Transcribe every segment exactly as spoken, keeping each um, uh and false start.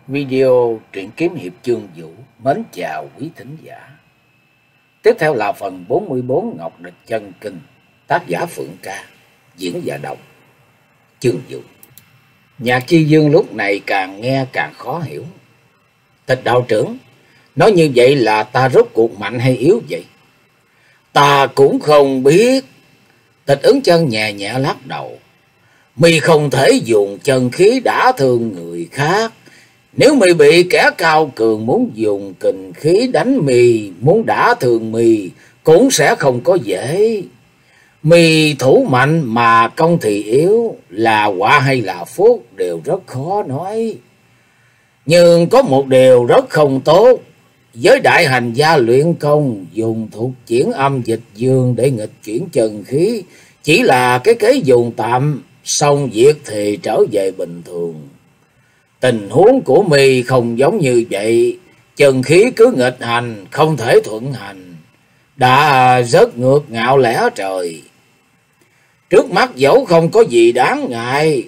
Video truyện kiếm hiệp chương vũ mến chào quý thính giả. Tiếp theo là phần bốn mươi bốn Ngọc Địch Chân Kinh, tác giả Phượng Ca, diễn giả đọc chương vũ. Nhạc Chi Dương lúc này càng nghe càng khó hiểu. Tịch đạo trưởng, nói như vậy là ta rốt cuộc mạnh hay yếu vậy? Ta cũng không biết. Tịch Ứng Chân nhẹ nhẹ lắc đầu. Mi không thể dùng chân khí đả thương người khác. Nếu mi bị kẻ cao cường muốn dùng kình khí đánh mi, muốn đả thương mi cũng sẽ không có dễ. Mi thủ mạnh mà công thì yếu, là quả hay là phúc đều rất khó nói. Nhưng có một điều rất không tốt, với đại hành gia luyện công dùng thuộc chuyển âm dịch dương để nghịch chuyển chân khí, chỉ là cái kế dùng tạm, xong việc thì trở về bình thường. Tình huống của mi không giống như vậy, chân khí cứ nghịch hành, không thể thuận hành, đã rất ngược ngạo lẽ trời. Trước mắt dẫu không có gì đáng ngại,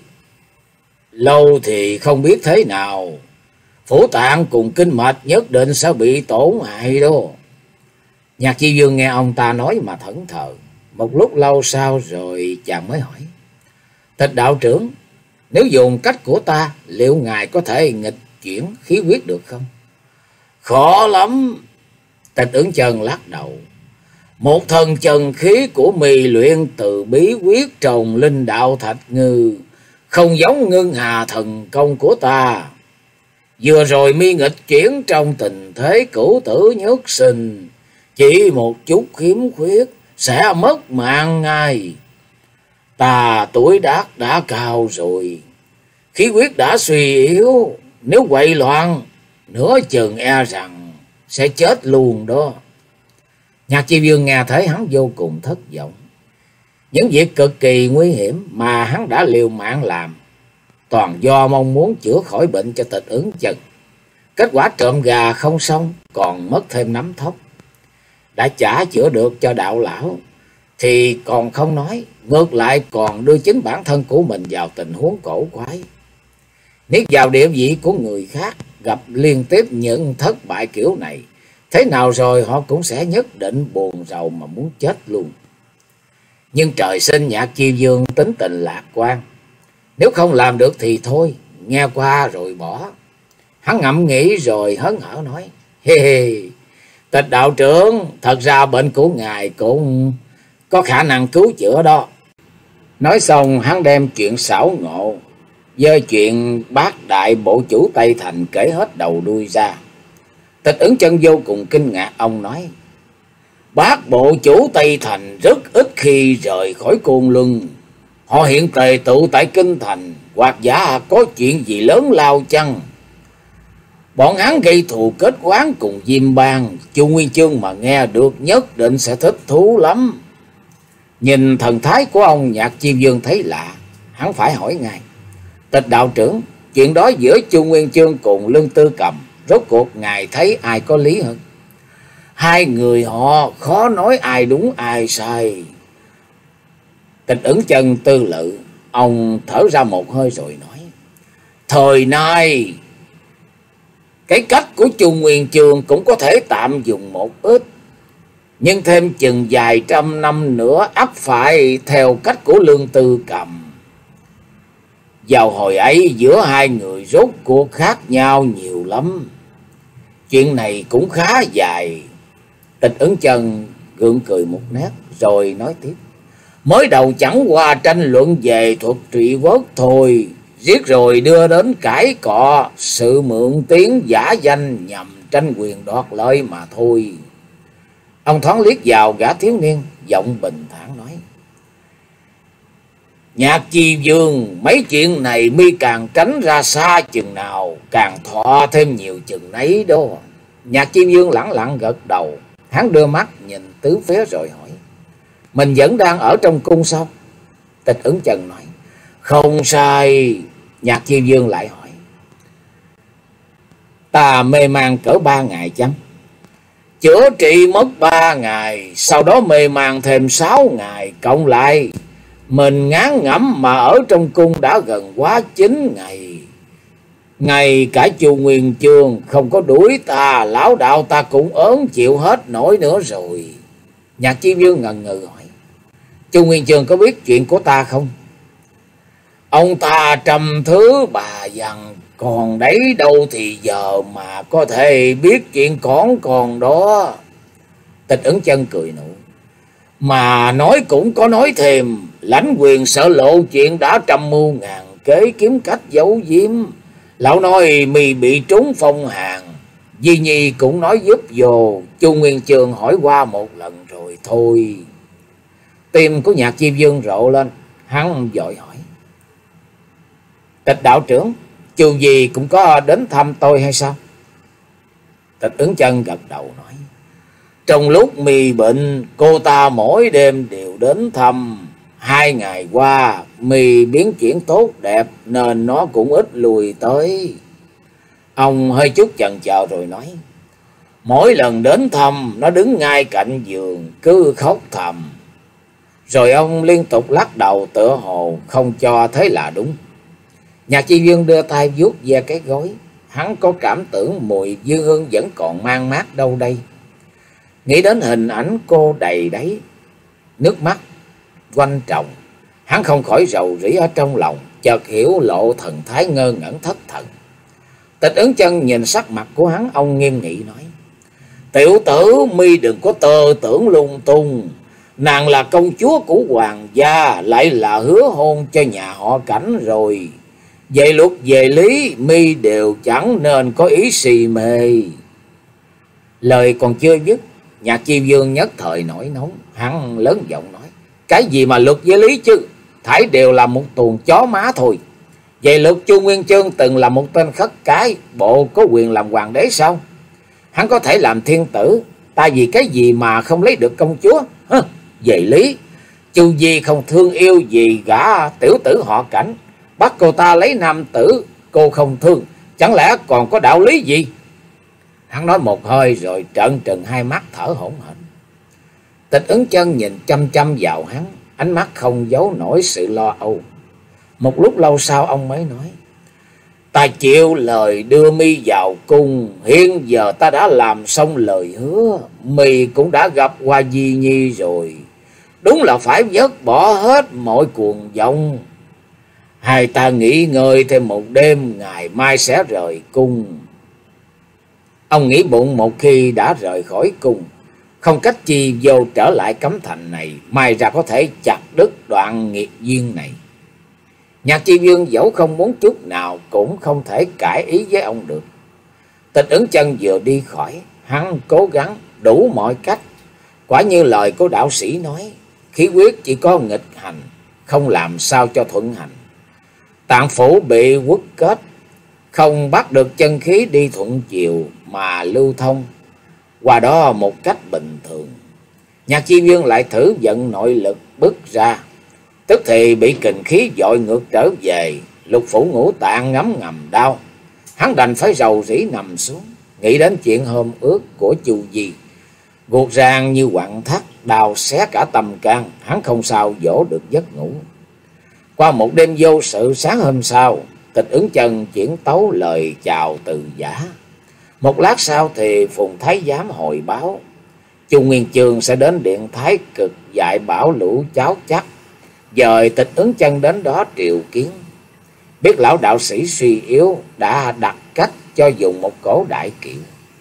lâu thì không biết thế nào, phủ tạng cùng kinh mạch nhất định sẽ bị tổn hại đó. Nhạc Chi Dương nghe ông ta nói mà thẫn thờ. Một lúc lâu sau rồi chàng mới hỏi: Tịch đạo trưởng, nếu dùng cách của ta, liệu ngài có thể nghịch chuyển khí huyết được không? Khó lắm. Tịch Ứng Chân lắc đầu. Một thần chân khí của mi luyện từ bí quyết trồng linh đạo thạch ngư, không giống ngưng hà thần công của ta. Vừa rồi mi nghịch chuyển trong tình thế cửu tử nhất sinh, chỉ một chút khiếm khuyết sẽ mất mạng ngay. Ta tuổi tác đã cao rồi, khí huyết đã suy yếu, nếu quậy loạn nửa chừng e rằng sẽ chết luôn đó. Nhạc Chi Dương nghe thấy hắn vô cùng thất vọng. Những việc cực kỳ nguy hiểm mà hắn đã liều mạng làm, toàn do mong muốn chữa khỏi bệnh cho Tịch Ứng Chân. Kết quả trộm gà không xong, còn mất thêm nắm thóc. Đã chả chữa được cho đạo lão thì còn không nói, ngược lại còn đưa chính bản thân của mình vào tình huống cổ quái. Nếu vào địa vị của người khác, gặp liên tiếp những thất bại kiểu này, thế nào rồi họ cũng sẽ nhất định buồn rầu mà muốn chết luôn. Nhưng trời sinh Nhạc Chi Dương tính tình lạc quan, nếu không làm được thì thôi, nghe qua rồi bỏ. Hắn ngẫm nghĩ rồi hớn hở nói: Hê hê, Tịch đạo trưởng, thật ra bệnh của ngài cũng có khả năng cứu chữa đó. Nói xong hắn đem chuyện xảo ngộ với chuyện bác đại bộ chủ Tây Thành kể hết đầu đuôi ra. Tịch Ứng Chân vô cùng kinh ngạc, ông nói: Bác bộ chủ Tây Thành rất ít khi rời khỏi Côn Luân. Họ hiện tề tụ tại kinh thành, hoặc giả có chuyện gì lớn lao chăng? Bọn hắn gây thù kết oán cùng Diêm Bang, Chu Nguyên Chương mà nghe được nhất định sẽ thích thú lắm. Nhìn thần thái của ông, Nhạc Chi Dương thấy lạ, hắn phải hỏi ngay: Tịch đạo trưởng, chuyện đó giữa Chu Nguyên Chương cùng Lương Tư Cầm, rốt cuộc ngài thấy ai có lý hơn? Hai người họ khó nói ai đúng ai sai. Tịch Ứng Chân tư lự, ông thở ra một hơi rồi nói: Thời nay cái cách của Chu Nguyên Chương cũng có thể tạm dùng một ít, nhưng thêm chừng vài trăm năm nữa ắt phải theo cách của Lương Tư Cầm. Vào hồi ấy giữa hai người rốt cuộc khác nhau nhiều lắm. Chuyện này cũng khá dài. Tịch Ứng Chân gượng cười một nét rồi nói tiếp: Mới đầu chẳng qua tranh luận về thuật trị quốc thôi, giết rồi đưa đến cãi cọ, sự mượn tiếng giả danh nhằm tranh quyền đoạt lợi mà thôi. Ông thoáng liếc vào gã thiếu niên, giọng bình thản nói: Nhạc Chi Dương, mấy chuyện này mi càng tránh ra xa chừng nào, càng thọ thêm nhiều chừng nấy đó. Nhạc Chi Dương lẳng lặng gật đầu. Hắn đưa mắt nhìn tứ phía rồi hỏi: Mình vẫn đang ở trong cung sao? Tịch Ứng Chân nói: Không sai. Nhạc Chi Dương lại hỏi: Ta mê man cỡ ba ngày chăng? Chữa trị mất ba ngày, sau đó mê man thêm sáu ngày, cộng lại mình ngán ngẩm mà ở trong cung đã gần quá chín ngày. Ngay cả Chu Nguyên Chương không có đuổi ta, lão đạo ta cũng ớn chịu hết nổi nữa rồi. Nhạc Chi Vương ngần ngừ hỏi: Chu Nguyên Chương có biết chuyện của ta không? Ông ta trăm thứ bà dặn, còn đấy đâu thì giờ mà có thể biết chuyện con còn đó. Tịch Ẩn Chân cười nụ: Mà nói cũng có nói thêm, lãnh quyền sợ lộ chuyện đã trăm mưu ngàn kế kiếm cách giấu giếm. Lão nói mi bị trúng phong hàn, Di Nhi cũng nói giúp vô. Chu Nguyên Chương hỏi qua một lần rồi thôi. Tim của Nhạc Chi Vương rộ lên, hắn vội hỏi: Tịch đạo trưởng, Chu Di cũng có đến thăm tôi hay sao? Tịch Ẩn Chân gật đầu nói: Trong lúc mi bệnh, cô ta mỗi đêm đều đến thăm. Hai ngày qua mi biến chuyển tốt đẹp nên nó cũng ít lùi tới. Ông hơi chút chần chờ rồi nói: Mỗi lần đến thăm, nó đứng ngay cạnh giường cứ khóc thầm. Rồi ông liên tục lắc đầu tựa hồ không cho thế là đúng. Nhạc Chi Vương đưa tay vuốt ve cái gối, hắn có cảm tưởng mùi dư hương vẫn còn mang mát đâu đây. Nghĩ đến hình ảnh cô đầy đáy nước mắt quanh tròng, hắn không khỏi rầu rĩ ở trong lòng, chợt hiểu lộ thần thái ngơ ngẩn thất thần. Tịch Ẩn Chân nhìn sắc mặt của hắn, ông nghiêm nghị nói: Tiểu tử, mi đừng có tơ tưởng lung tung. Nàng là công chúa của hoàng gia, lại là hứa hôn cho nhà họ Cảnh rồi. Về luật về lý, mi đều chẳng nên có ý si mê. Lời còn chưa dứt, Nhạc Chi Vương nhất thời nổi nóng, hắn lớn giọng nói: Cái gì mà luật với lý chứ, thảy đều là một tuồng chó má thôi. Vậy luật Chu Nguyên Chương từng là một tên khất cái, bộ có quyền làm hoàng đế sao? Hắn có thể làm thiên tử, ta vì cái gì mà không lấy được công chúa? Hơ, về lý, Chu Di không thương yêu gì gã tiểu tử họ Cảnh, bắt cô ta lấy nam tử, cô không thương, chẳng lẽ còn có đạo lý gì? Hắn nói một hơi rồi trợn trừng hai mắt thở hổn hển. Tịch Ẩn Chân nhìn chăm chăm vào hắn, ánh mắt không giấu nổi sự lo âu. Một lúc lâu sau ông mới nói: Ta chịu lời đưa mi vào cung, hiện giờ ta đã làm xong lời hứa, mi cũng đã gặp qua Di Nhi rồi. Đúng là phải vứt bỏ hết mọi cuồng vọng. Hai ta nghỉ ngơi thêm một đêm, ngày mai sẽ rời cung. Ông nghĩ bụng một khi đã rời khỏi cung, không cách chi vô trở lại cấm thành này, mai ra có thể chặt đứt đoạn nghiệp duyên này. Nhạc Chi Vương dẫu không muốn chút nào cũng không thể cãi ý với ông được. Tịch Ẩn Chân vừa đi khỏi, hắn cố gắng đủ mọi cách. Quả như lời của đạo sĩ nói, khí huyết chỉ có nghịch hành, không làm sao cho thuận hành. Tạng phủ bị quất kết, không bắt được chân khí đi thuận chiều mà lưu thông qua đó một cách bình thường. Nhạc Chi Vương lại thử vận nội lực bứt ra, tức thì bị kình khí dội ngược trở về, lục phủ ngũ tạng ngấm ngầm đau. Hắn đành phải rầu rĩ nằm xuống, nghĩ đến chuyện hôm ước của Chu Di, guột ràng như quặn thắt, đau xé cả tâm can. Hắn không sao dỗ được giấc ngủ. Qua một đêm vô sự, sáng hôm sau, Tịch Ẩn Chân chuyển tấu lời chào từ giả. Một lát sau thì Phùng Thái Giám hồi báo Chu Nguyên Chương sẽ đến điện Thái Cực dạy bảo lũ cháu chắc, dời Tịch Ẩn Chân đến đó triệu kiến. Biết lão đạo sĩ suy yếu, đã đặt cách cho dùng một cỗ đại kiệu.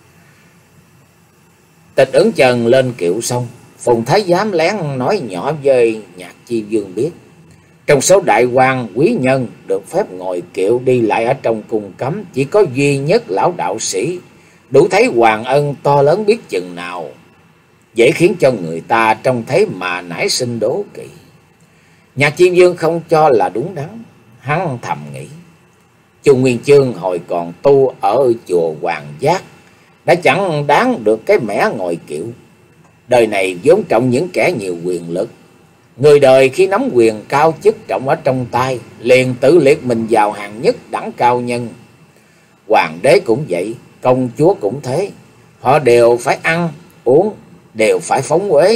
Tịch Ẩn Chân lên kiệu xong, Phùng Thái Giám lén nói nhỏ với Nhạc Chi Vương biết, trong số đại quan quý nhân được phép ngồi kiệu đi lại ở trong cung cấm, chỉ có duy nhất lão đạo sĩ, đủ thấy hoàng ân to lớn biết chừng nào, dễ khiến cho người ta trông thấy mà nảy sinh đố kỵ. Nhạc Chi Vương không cho là đúng đắn, hắn thầm nghĩ, Chu Nguyên Chương hồi còn tu ở chùa Hoàng Giác, đã chẳng đáng được cái mẻ ngồi kiệu. Đời này vốn trọng những kẻ nhiều quyền lực, người đời khi nắm quyền cao chức trọng ở trong tay, liền tự liệt mình vào hàng nhất đẳng cao nhân. Hoàng đế cũng vậy, công chúa cũng thế, họ đều phải ăn, uống, đều phải phóng uế,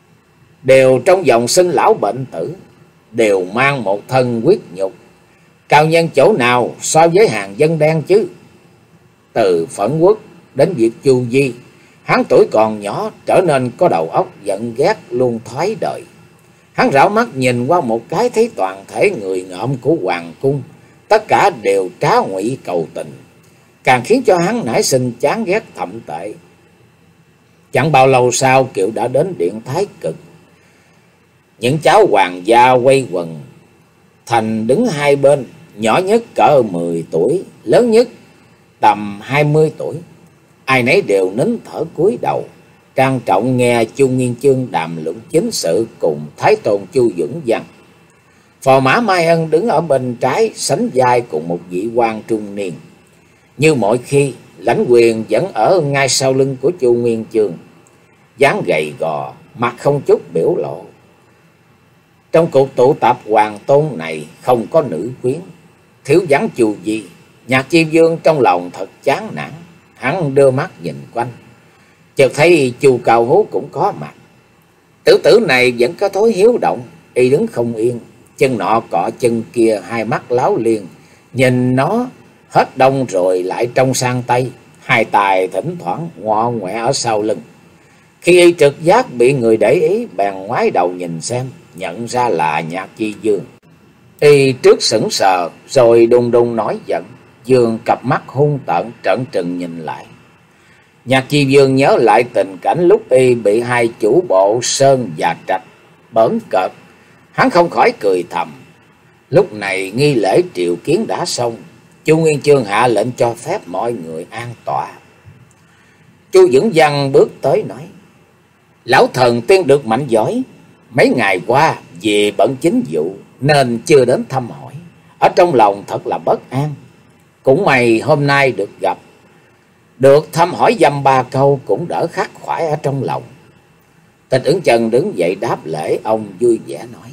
đều trong dòng sinh lão bệnh tử, đều mang một thân huyết nhục. Cao nhân chỗ nào so với hàng dân đen chứ? Từ Phẫn Quốc đến việc Chu Di, hắn tuổi còn nhỏ trở nên có đầu óc giận ghét luôn thoái đời. Hắn rảo mắt nhìn qua một cái thấy toàn thể người ngợm của hoàng cung, tất cả đều trá ngụy cầu tình, càng khiến cho hắn nảy sinh chán ghét thậm tệ. Chẳng bao lâu sau, Kiệu đã đến điện Thái Cực. Những cháu hoàng gia quay quần thành đứng hai bên, nhỏ nhất cỡ mười tuổi, lớn nhất tầm hai mươi tuổi. Ai nấy đều nín thở cúi đầu, trang trọng nghe Chu Nguyên Chương đàm luận chính sự cùng Thái Tôn Chu Dưỡng Văn. Phò mã Mai Ân đứng ở bên trái, sánh vai cùng một vị quan trung niên. Như mọi khi, lãnh quyền vẫn ở ngay sau lưng của Chu Nguyên Chương, dáng gầy gò, mặt không chút biểu lộ. Trong cuộc tụ tập hoàng tôn này không có nữ quyến, thiếu vắng Chu Di. Nhạc Chi Vương trong lòng thật chán nản, hắn đưa mắt nhìn quanh, chợt thấy Chu Cao Hú cũng có mặt. Tiểu tử này vẫn có thói hiếu động, y đứng không yên, chân nọ cọ chân kia, hai mắt láo liên, nhìn nó hết đông rồi lại trông sang tây, hai tài thỉnh thoảng ngọ ngoẹ ở sau lưng. Khi y trực giác bị người để ý, bèn ngoái đầu nhìn xem, nhận ra là Nhạc Chi Vương. Y trước sững sờ rồi đùng đùng nổi giận, dương cặp mắt hung tợn trợn trừng nhìn lại. Nhạc Chi Vương nhớ lại tình cảnh lúc y bị hai chủ bộ Sơn và Trạch bỡn cợt, hắn không khỏi cười thầm. Lúc này nghi lễ triệu kiến đã xong, Chu Nguyên Chương hạ lệnh cho phép mọi người an tọa. Chu Dưỡng Văn bước tới nói: Lão thần tiên được mạnh giỏi, mấy ngày qua vì bận chính vụ nên chưa đến thăm hỏi, ở trong lòng thật là bất an. Cũng may hôm nay được gặp, được thăm hỏi dăm ba câu cũng đỡ khắc khoải ở trong lòng. Tịch Ứng Chân đứng dậy đáp lễ, ông vui vẻ nói: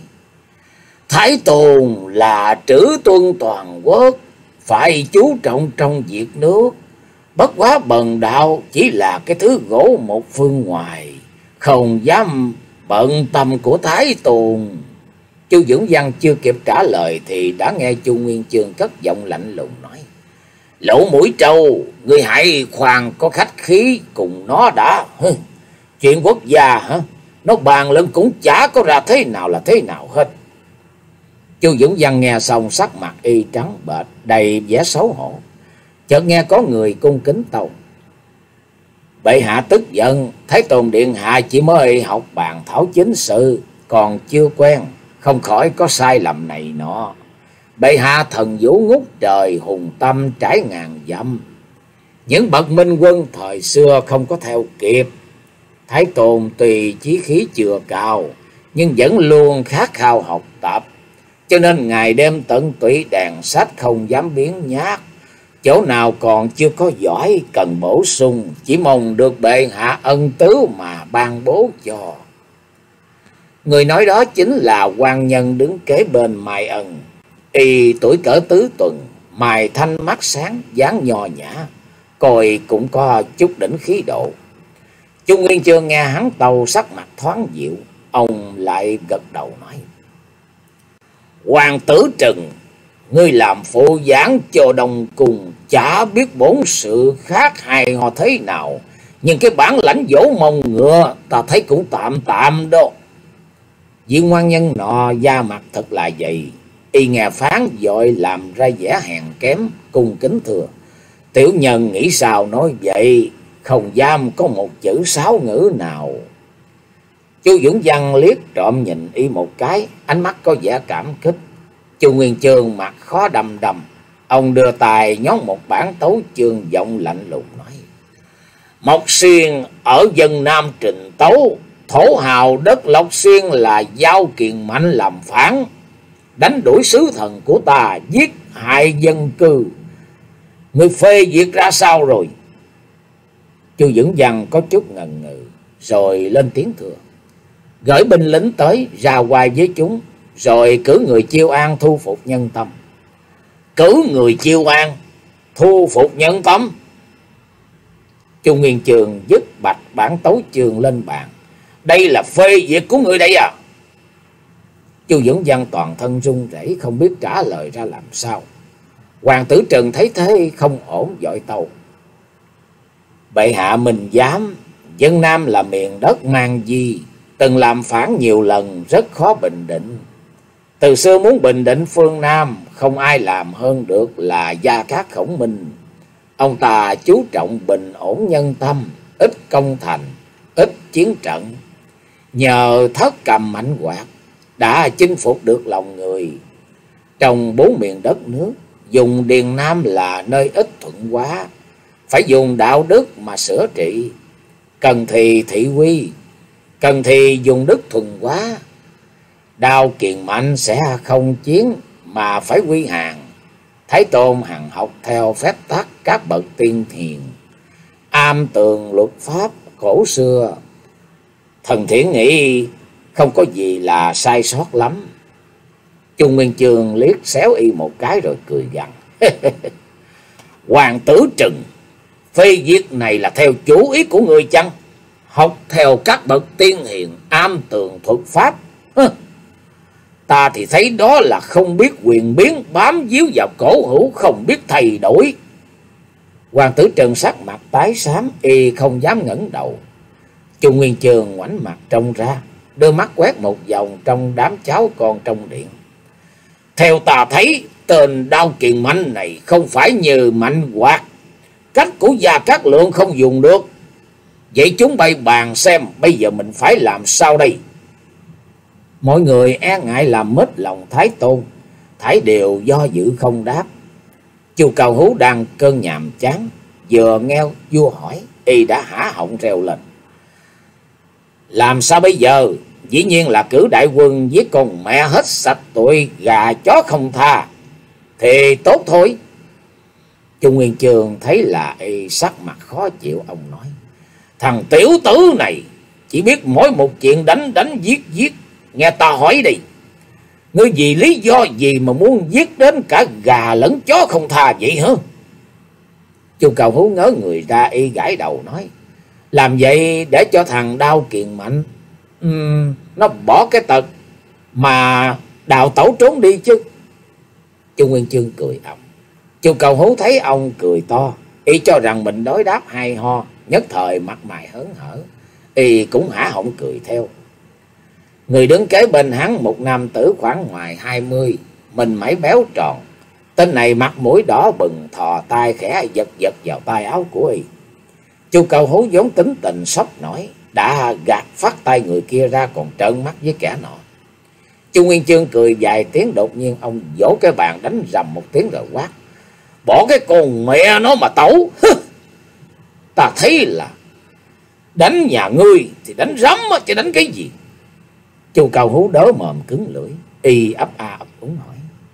Thái Tôn là trữ tuân toàn quốc, phải chú trọng trong việc nước. Bất quá bần đạo chỉ là cái thứ gỗ một phương ngoài, không dám bận tâm của Thái Tôn. Chu Dưỡng Văn chưa kịp trả lời thì đã nghe Chu Nguyên Chương cất giọng lạnh lùng nói: Lỗ Mũi Trâu, ngươi hãy khoan có khách khí cùng nó đã. Hừ, chuyện quốc gia hả? Nó bàn luận cũng chả có ra thế nào là thế nào hết. Chu Dưỡng Văn nghe xong sắc mặt y trắng bệch, đầy vẻ xấu hổ. Chợt nghe có người cung kính tâu: Bệ hạ tức giận, Thái Tôn điện hạ chỉ mới học bàn thảo chính sự, còn chưa quen, không khỏi có sai lầm này nọ. Bệ hạ thần vũ ngút trời, hùng tâm trải ngàn dặm. Những bậc minh quân thời xưa không có theo kịp. Thái Tôn tùy chí khí chưa cao, nhưng vẫn luôn khát khao học tập, cho nên ngày đêm tận tụy đèn sách, không dám biến nhát. Chỗ nào còn chưa có giỏi cần bổ sung, chỉ mong được bệ hạ ân tứ mà ban bố cho. Người nói đó chính là quan nhân đứng kế bên Mai Ân. Y tuổi cỡ tứ tuần, mày thanh mắt sáng, dáng nho nhã, coi cũng có chút đỉnh khí độ. Chu Nguyên Chương nghe hắn tâu, sắc mặt thoáng dịu, ông lại gật đầu nói: Hoàng tử Trừng, ngươi làm phụ giảng cho Đông Cung, chả biết bổn sự khác hay ho thế nào, nhưng cái bản lãnh dỗ mông ngựa ta thấy cũng tạm tạm đó. Vị ngoan nhân nọ da mặt thật là dày, y nghe phán vội làm ra vẻ hèn kém, cung kính thưa: Tiểu nhân nghĩ sao nói vậy, không dám có một chữ sáo ngữ nào. Chu Dưỡng Văn liếc trộm nhìn y một cái, ánh mắt có vẻ cảm kích. Chu Nguyên Chương mặt khó đầm đầm, ông đưa tài nhón một bản tấu chương, giọng lạnh lùng nói: Mộc Xuyên ở dân Nam Trình Tấu, thổ hào đất Lộc Xuyên là Giao Kiền Mạnh làm phản, đánh đuổi sứ thần của ta, giết hại dân cư. Người phê duyệt ra sao rồi? Chu Dưỡng Văn có chút ngần ngừ, rồi lên tiếng thưa: Gửi binh lính tới ra ngoài với chúng, rồi cử người chiêu an thu phục nhân tâm. Cử người chiêu an thu phục nhân tâm? Chu Nguyên Chương dứt bạch bản tấu chương lên bàn: Đây là phê duyệt của người đây à? Chu Dưỡng Văn toàn thân run rẩy, không biết trả lời ra làm sao. Hoàng tử Trừng thấy thế không ổn, vội tâu: Bệ hạ minh giám, Vân Nam là miền đất mang di, từng làm phản nhiều lần, rất khó bình định. Từ xưa muốn bình định phương Nam, không ai làm hơn được là Gia Cát Khổng Minh. Ông ta chú trọng bình ổn nhân tâm, ít công thành, ít chiến trận. Nhờ thất cầm mạnh quạt đã chinh phục được lòng người. Trong bốn miền đất nước, dùng Điền Nam là nơi ít thuận hóa, phải dùng đạo đức mà sửa trị. Cần thì thị quy, cần thì dùng đức thuần hóa. Đao Kiền Mạnh sẽ không chiến mà phải quy hàng. Thái Tôn hằng học theo phép tắc các bậc tiên hiền, am tường luật pháp cổ xưa. Thần thiển nghĩ không có gì là sai sót lắm. Chu Nguyên Chương liếc xéo y một cái rồi cười gằn: Hoàng tử Trừng, phê việc này là theo chủ ý của người chăng? Học theo các bậc tiên hiền, am tường thuật pháp. Hừ, ta thì thấy đó là không biết quyền biến, bám víu vào cổ hữu, không biết thay đổi. Hoàng tử Trừng sắc mặt tái xám, y không dám ngẩng đầu. Chu Nguyên Chương ngoảnh mặt trông ra, đưa mắt quét một vòng trong đám cháu con trong điện. Theo ta thấy, tên Đao Kiền Mạnh này không phải như Mạnh Quạt, cách của Gia Cát Lượng không dùng được. Vậy chúng bay bàn xem bây giờ mình phải làm sao đây? Mọi người e ngại làm mất lòng Thái Tôn, Thái đều do dự không đáp. Chu Cao Hú đang cơn nhàm chán, vừa nghe vua hỏi, y đã há họng reo lên: Làm sao bây giờ? Dĩ nhiên là cử đại quân giết con mẹ hết sạch tụi gà chó không tha thì tốt thôi. Chu Nguyên Chương thấy là y sắc mặt khó chịu, ông nói: Thằng tiểu tử này chỉ biết mỗi một chuyện đánh đánh giết giết. Nghe ta hỏi đi, ngươi vì lý do gì mà muốn giết đến cả gà lẫn chó không tha vậy hả? Chu Cao Hú ngớ người ra, y gãi đầu nói: Làm vậy để cho thằng Đao Kiền Mạnh um, nó bỏ cái tật mà đào tẩu trốn đi chứ. Chu Nguyên Chương cười ầm. Chu Cao Hú thấy ông cười to, y cho rằng mình đối đáp hay ho, nhất thời mặt mày hớn hở, y cũng há họng cười theo. Người đứng kế bên hắn một nam tử khoảng ngoài hai mươi, mình mẩy béo tròn. Tên này mặt mũi đỏ bừng, thò tay khẽ giật giật vào tay áo của y. Chu Cao Hú vốn tính tình sốc nổi, đã gạt phát tay người kia ra, còn trợn mắt với kẻ nọ. Chu Nguyên Chương cười vài tiếng, đột nhiên ông vỗ cái bàn đánh rầm một tiếng rồi quát: Bỏ cái con mẹ nó mà tẩu! Ta thấy là đánh nhà ngươi thì đánh rắm chứ đánh cái gì? Chu Cao Hú đớ mồm cứng lưỡi, y ấp a ấp úng hỏi: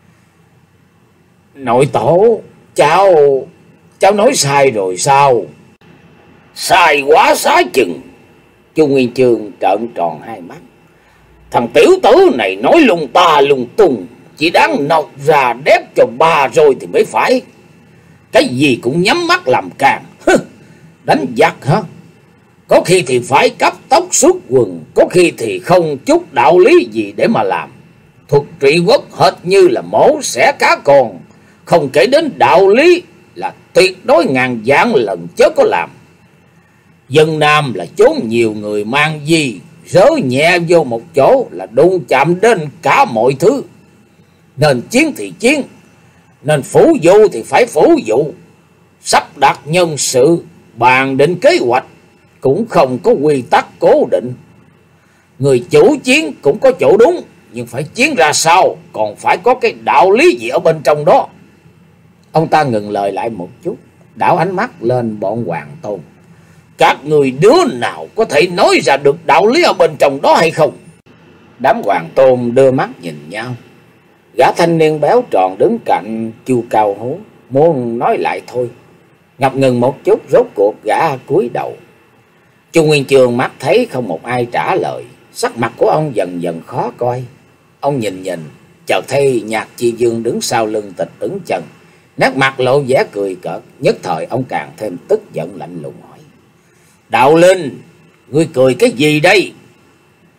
Nội tổ, cháu cháu nói sai rồi sao? Sai quá xá chừng. Chu Nguyên Chương trợn tròn hai mắt: Thằng tiểu tử này nói lung ta lung tung, chỉ đáng nọc ra đép cho ba rồi thì mới phải. Cái gì cũng nhắm mắt làm càng. Đánh giặc hả? Có khi thì phải cấp tốc xuất quần, có khi thì không chút đạo lý gì để mà làm. Thuật trị quốc hệt như là mổ xẻ cá con, không kể đến đạo lý là tuyệt đối ngàn vạn lần chớ có làm. Dân Nam là chốn nhiều người mang gì, rớ nhẹ vô một chỗ là đụng chạm đến cả mọi thứ. Nên chiến thì chiến, nên phủ vụ thì phải phủ vụ. Sắp đặt nhân sự, bàn định kế hoạch cũng không có quy tắc cố định. Người chủ chiến cũng có chỗ đúng, nhưng phải chiến ra sao còn phải có cái đạo lý gì ở bên trong đó. Ông ta ngừng lời lại một chút, đảo ánh mắt lên bọn Hoàng Tôn: Các người đứa nào có thể nói ra được đạo lý ở bên trong đó hay không? Đám Hoàng Tôn đưa mắt nhìn nhau. Gã thanh niên béo tròn đứng cạnh Chu Cao Hú muốn nói lại thôi, ngập ngừng một chút, rốt cuộc gã cúi đầu. Chu Nguyên Chương mắt thấy không một ai trả lời, sắc mặt của ông dần dần khó coi. Ông nhìn nhìn, chợt thấy Nhạc Chi Dương đứng sau lưng Tịch Ứng Chân, nét mặt lộ vẻ cười cợt. Nhất thời ông càng thêm tức giận, lạnh lùng hỏi: Đạo Linh, ngươi cười cái gì đây?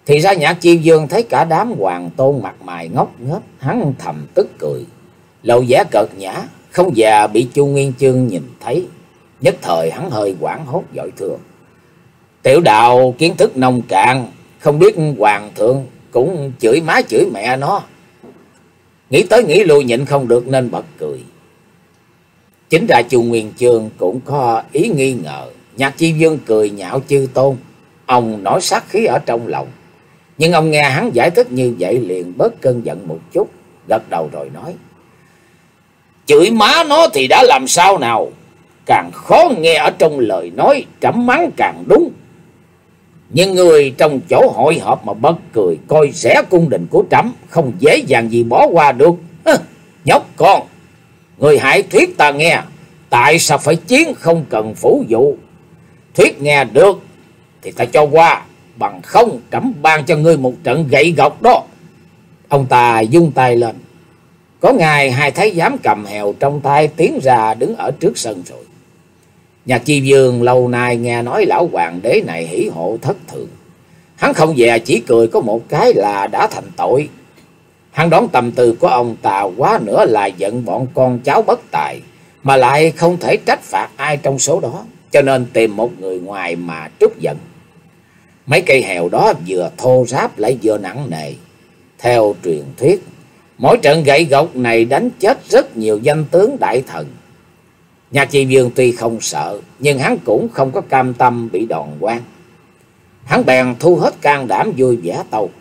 Thì ra Nhạc Chi Dương thấy cả đám hoàng tôn mặt mày ngốc nghếch, hắn thầm tức cười, lộ vẻ cợt nhã, không già bị Chu Nguyên Chương nhìn thấy. Nhất thời hắn hơi hoảng hốt vội thưa: Tiểu đạo kiến thức nông cạn, không biết hoàng thượng cũng chửi má chửi mẹ nó. Nghĩ tới nghĩ lui nhịn không được nên bật cười. Chính ra Chu Nguyên Chương cũng có ý nghi ngờ Nhạc Chi Dương cười nhạo chư tôn. Ông nổi sát khí ở trong lòng, nhưng ông nghe hắn giải thích như vậy liền bớt cơn giận một chút, gật đầu rồi nói: Chửi má nó thì đã làm sao nào, càng khó nghe ở trong lời nói, trẫm mắng càng đúng. Nhưng người trong chỗ hội họp mà bật cười coi rẻ cung đình của trẫm, không dễ dàng gì bỏ qua được. Hừ, nhóc con, người hãy thuyết ta nghe, tại sao phải chiến không cần phủ vụ? Thuyết nghe được thì ta cho qua, bằng không trẫm ban cho ngươi một trận gậy gộc đó. Ông ta vung tay lên, có ngài hai thái giám cầm hèo trong tay tiến ra đứng ở trước sân rồi. Nhạc Chi Dương lâu nay nghe nói lão hoàng đế này hỉ hộ thất thường, hắn không dè chỉ cười có một cái là đã thành tội. Hắn đoán tâm tư của ông ta quá nữa là giận bọn con cháu bất tài, mà lại không thể trách phạt ai trong số đó, cho nên tìm một người ngoài mà trút giận. Mấy cây hèo đó vừa thô ráp lại vừa nặng nề. Theo truyền thuyết, mỗi trận gậy gộc này đánh chết rất nhiều danh tướng đại thần. Nhạc Chi Dương tuy không sợ, nhưng hắn cũng không có cam tâm bị đòn quan. Hắn bèn thu hết can đảm vui vẻ tâu: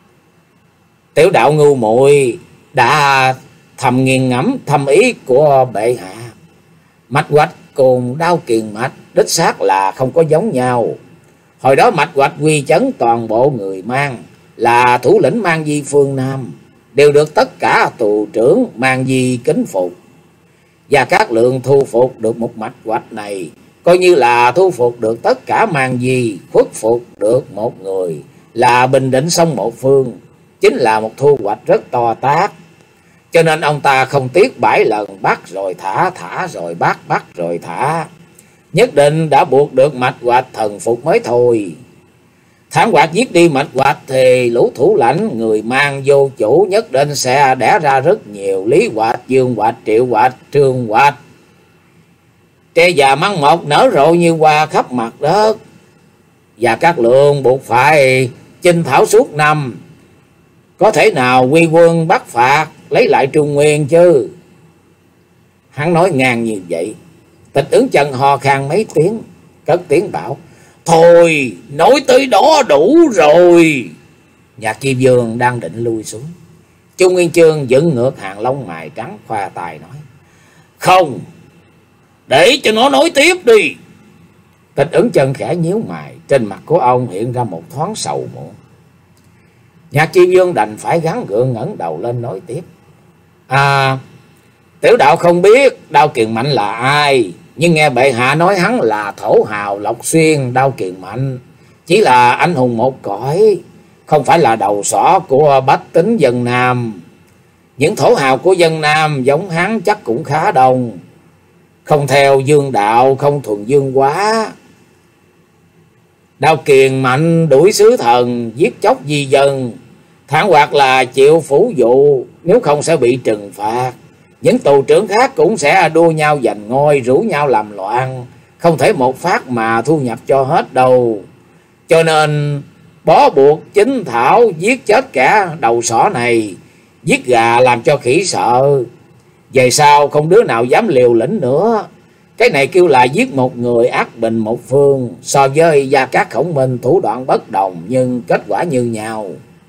Tiểu đạo ngu muội đã thầm nghiền ngẫm thâm ý của bệ hạ. Mạch Hoạch cùng Đao Kiền Mạch đích xác là không có giống nhau. Hồi đó Mạch Hoạch uy chấn toàn bộ người Mang, là thủ lĩnh Mang Di phương Nam, đều được tất cả tù trưởng Mang Di kính phục. Và các lượng thu phục được một Mạch Hoạch này, coi như là thu phục được tất cả Mang Di, khuất phục được một người, là bình định xong một phương, chính là một thu hoạch rất to tát. Cho nên ông ta không tiếc bảy lần bắt rồi thả, thả rồi bắt, bắt rồi thả, nhất định đã buộc được Mạch Hoạch thần phục mới thôi. Thản Hoạch giết đi Mạch Hoạch thì lũ thủ lãnh người Mang vô chủ nhất định sẽ đẻ ra rất nhiều Lý Hoạch, Dương Hoạch, Triệu Hoạch, Trương Hoạch. Tre già măng mọc nở rộ như hoa khắp mặt đất, và các lượng buộc phải chinh thảo suốt năm, có thể nào quy quân bắt phạt lấy lại Trung Nguyên chứ? Hắn nói ngang như vậy. Tịch Ứng Chân ho khan mấy tiếng, cất tiếng bảo: Thôi, nói tới đó đủ rồi. Nhạc Chi Dương đang định lui xuống, Chu Nguyên Chương dựng ngược hàng lông mày trắng khoa tài nói: Không, để cho nó nói tiếp đi. Tịch Ứng Chân khẽ nhíu mày, trên mặt của ông hiện ra một thoáng sầu muộn. Nhạc Chi Dương đành phải gắng gượng ngẩng đầu lên nói tiếp: À, tiểu đạo không biết Đao Kiền Mạnh là ai, nhưng nghe bệ hạ nói hắn là thổ hào Lộc Xuyên. Đao Kiền Mạnh chỉ là anh hùng một cõi, không phải là đầu sỏ của bách tính dân Nam. Những thổ hào của dân Nam giống hắn chắc cũng khá đông, không theo dương đạo, không thuần dương quá. Đao Kiền Mạnh đuổi sứ thần, giết chóc di dân, Thản Hoạch là chịu phủ vụ, nếu không sẽ bị trừng phạt. Những tù trưởng khác cũng sẽ đua nhau giành ngôi, rủ nhau làm loạn, không thể một phát mà thu nhập cho hết đâu. Cho nên bó buộc chính thảo giết chết cả đầu sỏ này, giết gà làm cho khỉ sợ. Về sau không đứa nào dám liều lĩnh nữa. Cái này kêu là giết một người ác bình một phương. So với Gia Cát Khổng Minh thủ đoạn bất đồng, nhưng kết quả như nhau.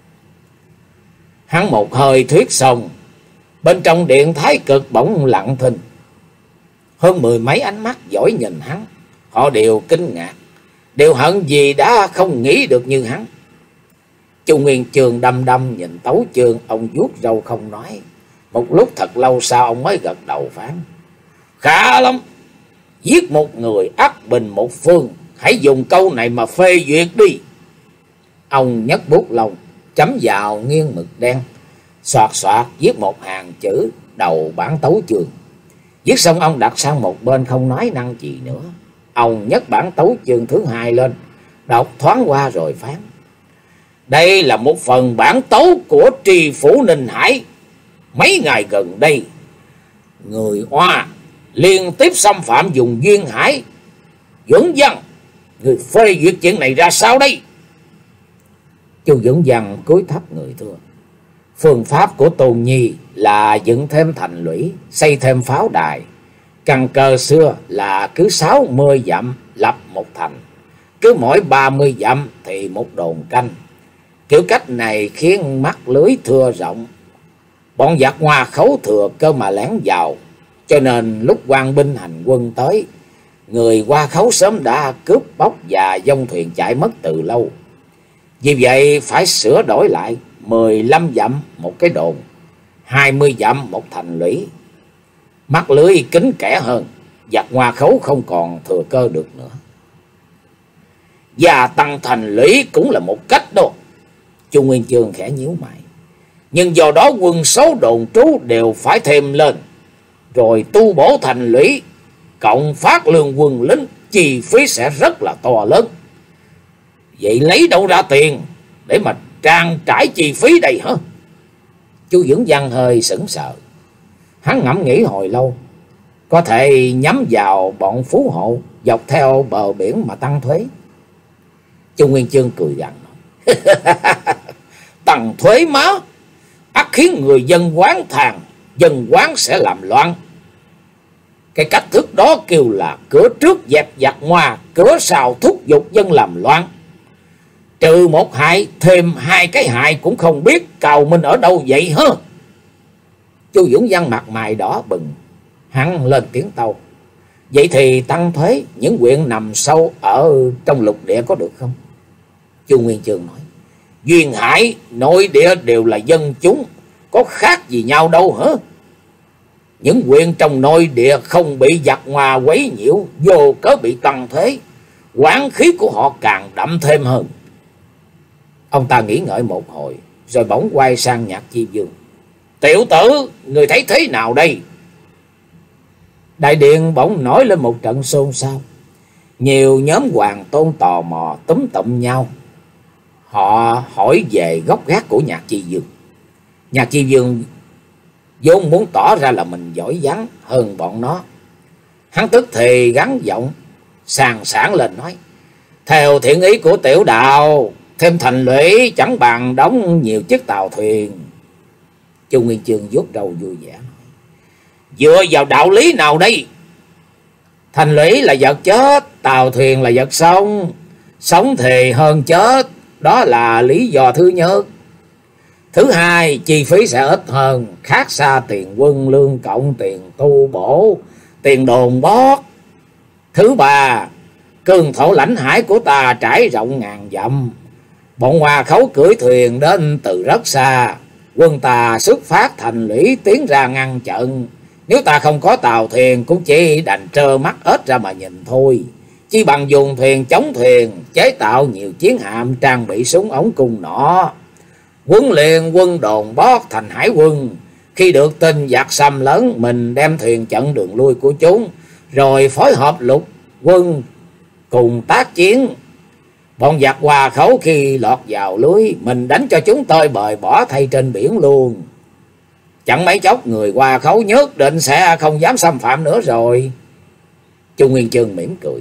Hắn một hơi thuyết xong, bên trong điện Thái Cực bỗng lặng thinh. Hơn mười mấy ánh mắt dõi nhìn hắn, họ đều kinh ngạc, đều hận gì đã không nghĩ được như hắn. Chu Nguyên Chương đăm đăm nhìn Tấu Chương, ông vuốt râu không nói. Một lúc thật lâu sau ông mới gật đầu phán: Khá lắm, giết một người ác bình một phương, hãy dùng câu này mà phê duyệt đi. Ông nhấc bút lông chấm vào nghiêng mực đen, soạt soạt viết một hàng chữ đầu bản Tấu Chương. Viết xong ông đặt sang một bên không nói năng gì nữa. Ông nhấc bản Tấu Chương thứ hai lên, đọc thoáng qua rồi phán: Đây là một phần bản tấu của tri phủ Ninh Hải. Mấy ngày gần đây, người Hoa liên tiếp xâm phạm vùng duyên hải. Dưỡng Văn, người phê duyệt chuyện này ra sao đây? Chu Dưỡng Văn cúi thấp người thưa: phương pháp của Tôn Nhi là dựng thêm thành lũy, xây thêm pháo đài. Căn cơ xưa là cứ sáu mươi dặm lập một thành, cứ mỗi ba mươi dặm thì một đồn canh. Kiểu cách này khiến mắt lưới thưa rộng, bọn giặc Hoa khấu thừa cơ mà lén vào, cho nên lúc quan binh hành quân tới, người Hoa khấu sớm đã cướp bóc và dông thuyền chạy mất từ lâu. Vì vậy phải sửa đổi lại mười lăm dặm một cái đồn, hai mươi dặm một thành lũy. Mắt lưới kín kẽ hơn, giặc Hoa khấu không còn thừa cơ được nữa. Gia tăng thành lũy cũng là một cách đó. Chu Nguyên Chương khẽ nhíu mày. Nhưng do đó quân số đồn trú đều phải thêm lên, rồi tu bổ thành lũy, cộng phát lương quân lính, chi phí sẽ rất là to lớn. Vậy lấy đâu ra tiền để mà trang trải chi phí đây hả? Chu Dưỡng Văn hơi sững sờ. Hắn ngẫm nghĩ hồi lâu. Có thể nhắm vào bọn phú hộ dọc theo bờ biển mà tăng thuế. Chu Nguyên Chương cười gằn nói: tăng thuế má, ắt khiến người dân quán thàn, dân quán sẽ làm loạn. Cái cách thức đó kêu là cửa trước dẹp giặc Hoa, cửa sau thúc giục dân làm loạn. Trừ một hại, thêm hai cái hại cũng không biết cào mình ở đâu vậy hả? Chu Dưỡng Văn mặt mày đỏ bừng, hắn lên tiếng tâu: vậy thì tăng thuế những huyện nằm sâu ở trong lục địa có được không? Chu Nguyên Chương nói: duyên hải, nội địa đều là dân chúng, có khác gì nhau đâu hả? Những huyện trong nội địa không bị giặc Hoa quấy nhiễu, vô cớ bị tăng thuế, oán khí của họ càng đậm thêm hơn. Ông ta nghĩ ngợi một hồi, rồi bỗng quay sang Nhạc Chi Vương: tiểu tử, người thấy thế nào đây? Đại điện bỗng nổi lên một trận xôn xao. Nhiều nhóm hoàng tôn tò mò túm tụm nhau. Họ hỏi về gốc gác của Nhạc Chi Vương. Nhạc Chi Vương vốn muốn tỏ ra là mình giỏi giắng hơn bọn nó. Hắn tức thì gắn giọng sàng sảng lên nói: theo thiện ý của tiểu đạo, thêm thành lũy chẳng bằng đóng nhiều chiếc tàu thuyền. Chu Nguyên Chương vuốt râu vui vẻ nói: dựa vào đạo lý nào đây? Thành lũy là vật chết, tàu thuyền là vật sống. Sống thì hơn chết, đó là lý do thứ nhất. Thứ hai, chi phí sẽ ít hơn, khác xa tiền quân lương cộng, tiền tu bổ, tiền đồn bót. Thứ ba, cương thổ lãnh hải của ta trải rộng ngàn dặm. Bọn Hoa khấu cưỡi thuyền đến từ rất xa. Quân ta xuất phát thành lũy tiến ra ngăn chặn. Nếu ta không có tàu thuyền cũng chỉ đành trơ mắt ếch ra mà nhìn thôi. Chỉ bằng dùng thuyền chống thuyền, chế tạo nhiều chiến hạm, trang bị súng ống cung nỏ, huấn luyện quân đồn bót thành hải quân. Khi được tin giặc xâm lấn, mình đem thuyền chặn đường lui của chúng, rồi phối hợp lục quân cùng tác chiến. Bọn giặc Hoa khấu khi lọt vào lưới, mình đánh cho chúng tơi bời bỏ thay trên biển luôn. Chẳng mấy chốc người Hoa khấu nhất định sẽ không dám xâm phạm nữa rồi. Chu Nguyên Chương mỉm cười.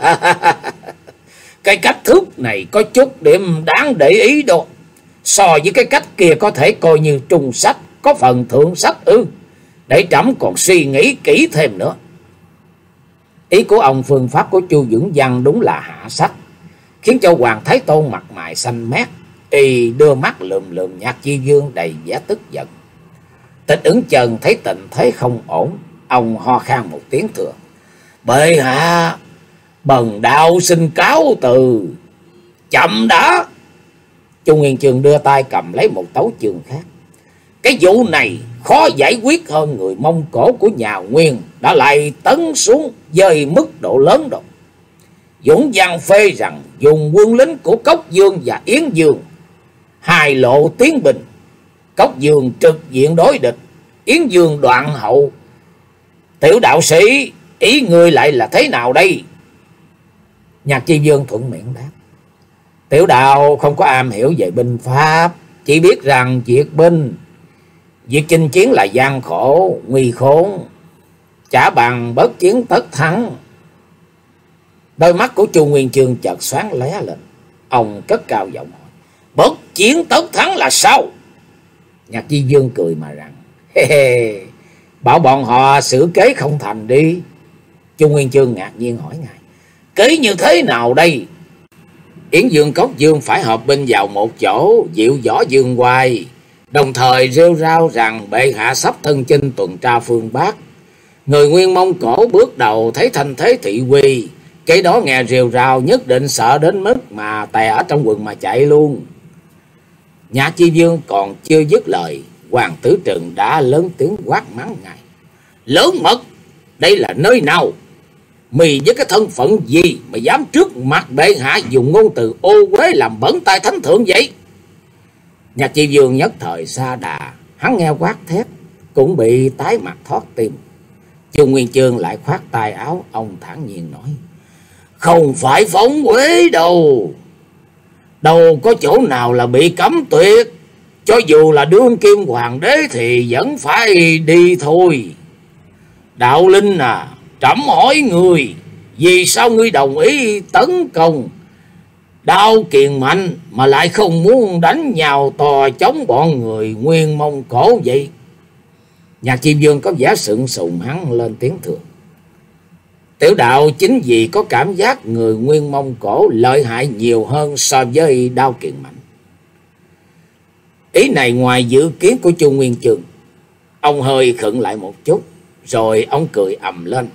Cái cách thức này có chút điểm đáng để ý đâu. So với cái cách kia có thể coi như trung sách, có phần thượng sách ư? Để trẫm còn suy nghĩ kỹ thêm nữa. Ý của ông, phương pháp của Chu Dưỡng Văn đúng là hạ sách, khiến cho Hoàng Thái Tôn mặt mày xanh mét, y đưa mắt lườm lườm Nhạc Chi Vương đầy vẻ tức giận. Tịch Ứng Chân thấy tình thế không ổn, ông ho khan một tiếng thừa: bệ hạ, bần đạo xin cáo từ. Chậm đã. Chu Nguyên Chương đưa tay cầm lấy một tấu chương khác. Cái vụ này khó giải quyết hơn người Mông Cổ của nhà Nguyên đã lại tấn xuống với mức độ lớn rồi. Dũng Văn phê rằng dùng quân lính của Cốc Dương và Yến Dương hai lộ tiến binh. Cốc Dương trực diện đối địch, Yến Dương đoạn hậu. Tiểu đạo sĩ, ý ngươi lại là thế nào đây? Nhạc Chi Vương thuận miệng đáp: Tiểu đạo không có am hiểu về binh pháp, chỉ biết rằng việc binh, việc chinh chiến là gian khổ, nguy khốn, chả bằng bất chiến tất thắng. Đôi mắt của Chu Nguyên Chương chợt sáng lóe lên, ông cất cao giọng hỏi: Bất chiến tất thắng là sao? Nhạc Chi Dương cười mà rằng: Hê hê, bảo bọn họ xử kế không thành đi. Chu Nguyên Chương ngạc nhiên hỏi ngài: Kế như thế nào đây? Yến Dương Cốc Dương phải hợp binh vào một chỗ, dịu võ Dương Hoài, đồng thời rêu rao rằng bệ hạ sắp thân chinh tuần tra phương Bắc. Người Nguyên Mông Cổ bước đầu thấy thanh thế thị uy, cái đó nghe rêu rao nhất định sợ đến mức mà tè ở trong quần mà chạy luôn. Nhạc Chi Dương còn chưa dứt lời, Hoàng Tử Trừng đã lớn tiếng quát mắng ngài: Lớn mật, đây là nơi nào? Mì với cái thân phận gì mà dám trước mặt bệ hạ dùng ngôn từ ô uế làm bẩn tai thánh thượng vậy? Nhạc Chi Dương nhất thời sa đà, hắn nghe quát thét cũng bị tái mặt thoát tim. Chu Nguyên Chương lại khoát tay áo, ông thản nhiên nói: Không phải phóng uế đâu, đâu có chỗ nào là bị cấm tuyệt, cho dù là đương kim hoàng đế thì vẫn phải đi thôi. Đạo Linh à, trẫm hỏi người, vì sao ngươi đồng ý tấn công Đao Kiền Mạnh mà lại không muốn đánh nhau to chống bọn người Nguyên Mông Cổ vậy? Nhạc Chi Dương có vẻ sượng sùng, hắn lên tiếng thưa: Tiểu đạo chính vì có cảm giác người Nguyên Mông Cổ lợi hại nhiều hơn so với Đao Kiền Mạnh. Ý này ngoài dự kiến của Chu Nguyên Chương. Ông hơi khựng lại một chút, rồi ông cười ầm lên: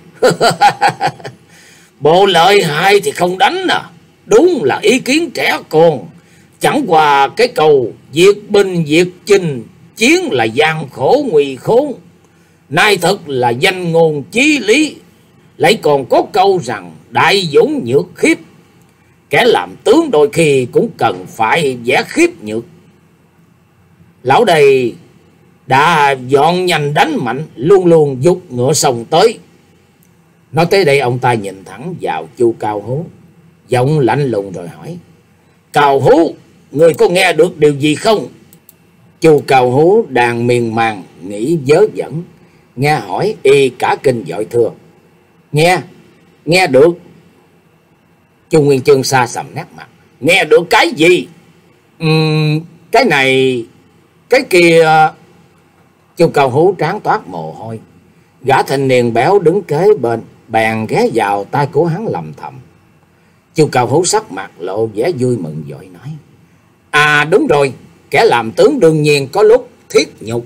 Bộ lợi hại thì không đánh à? Đúng là ý kiến trẻ con. Chẳng qua cái câu việc binh việc chinh chiến là gian khổ nguy khốn, nay thật là danh ngôn chí lý. Lại còn có câu rằng đại dũng nhược khiếp, kẻ làm tướng đôi khi cũng cần phải vẻ khiếp nhược. Lão đây đã dọn nhanh đánh mạnh, luôn luôn dục ngựa sông tới. Nói tới đây, ông ta nhìn thẳng vào Chu Cao Hú, giọng lạnh lùng rồi hỏi: Cao Hú, người có nghe được điều gì không? Chu Cao Hú đang miên man nghĩ vớ vẩn, nghe hỏi y cả kinh vội thưa: Nghe, nghe được. Chu Nguyên Chương xa sầm nét mặt: Nghe được cái gì? Uhm, cái này, cái kia. Chu Cao Hú trán toát mồ hôi. Gã thanh niên béo đứng kế bên bèn ghé vào tai của hắn lầm thầm. Chu Cao Hú sắc mặt lộ vẻ vui mừng vội nói: À đúng rồi, kẻ làm tướng đương nhiên có lúc thiết nhục.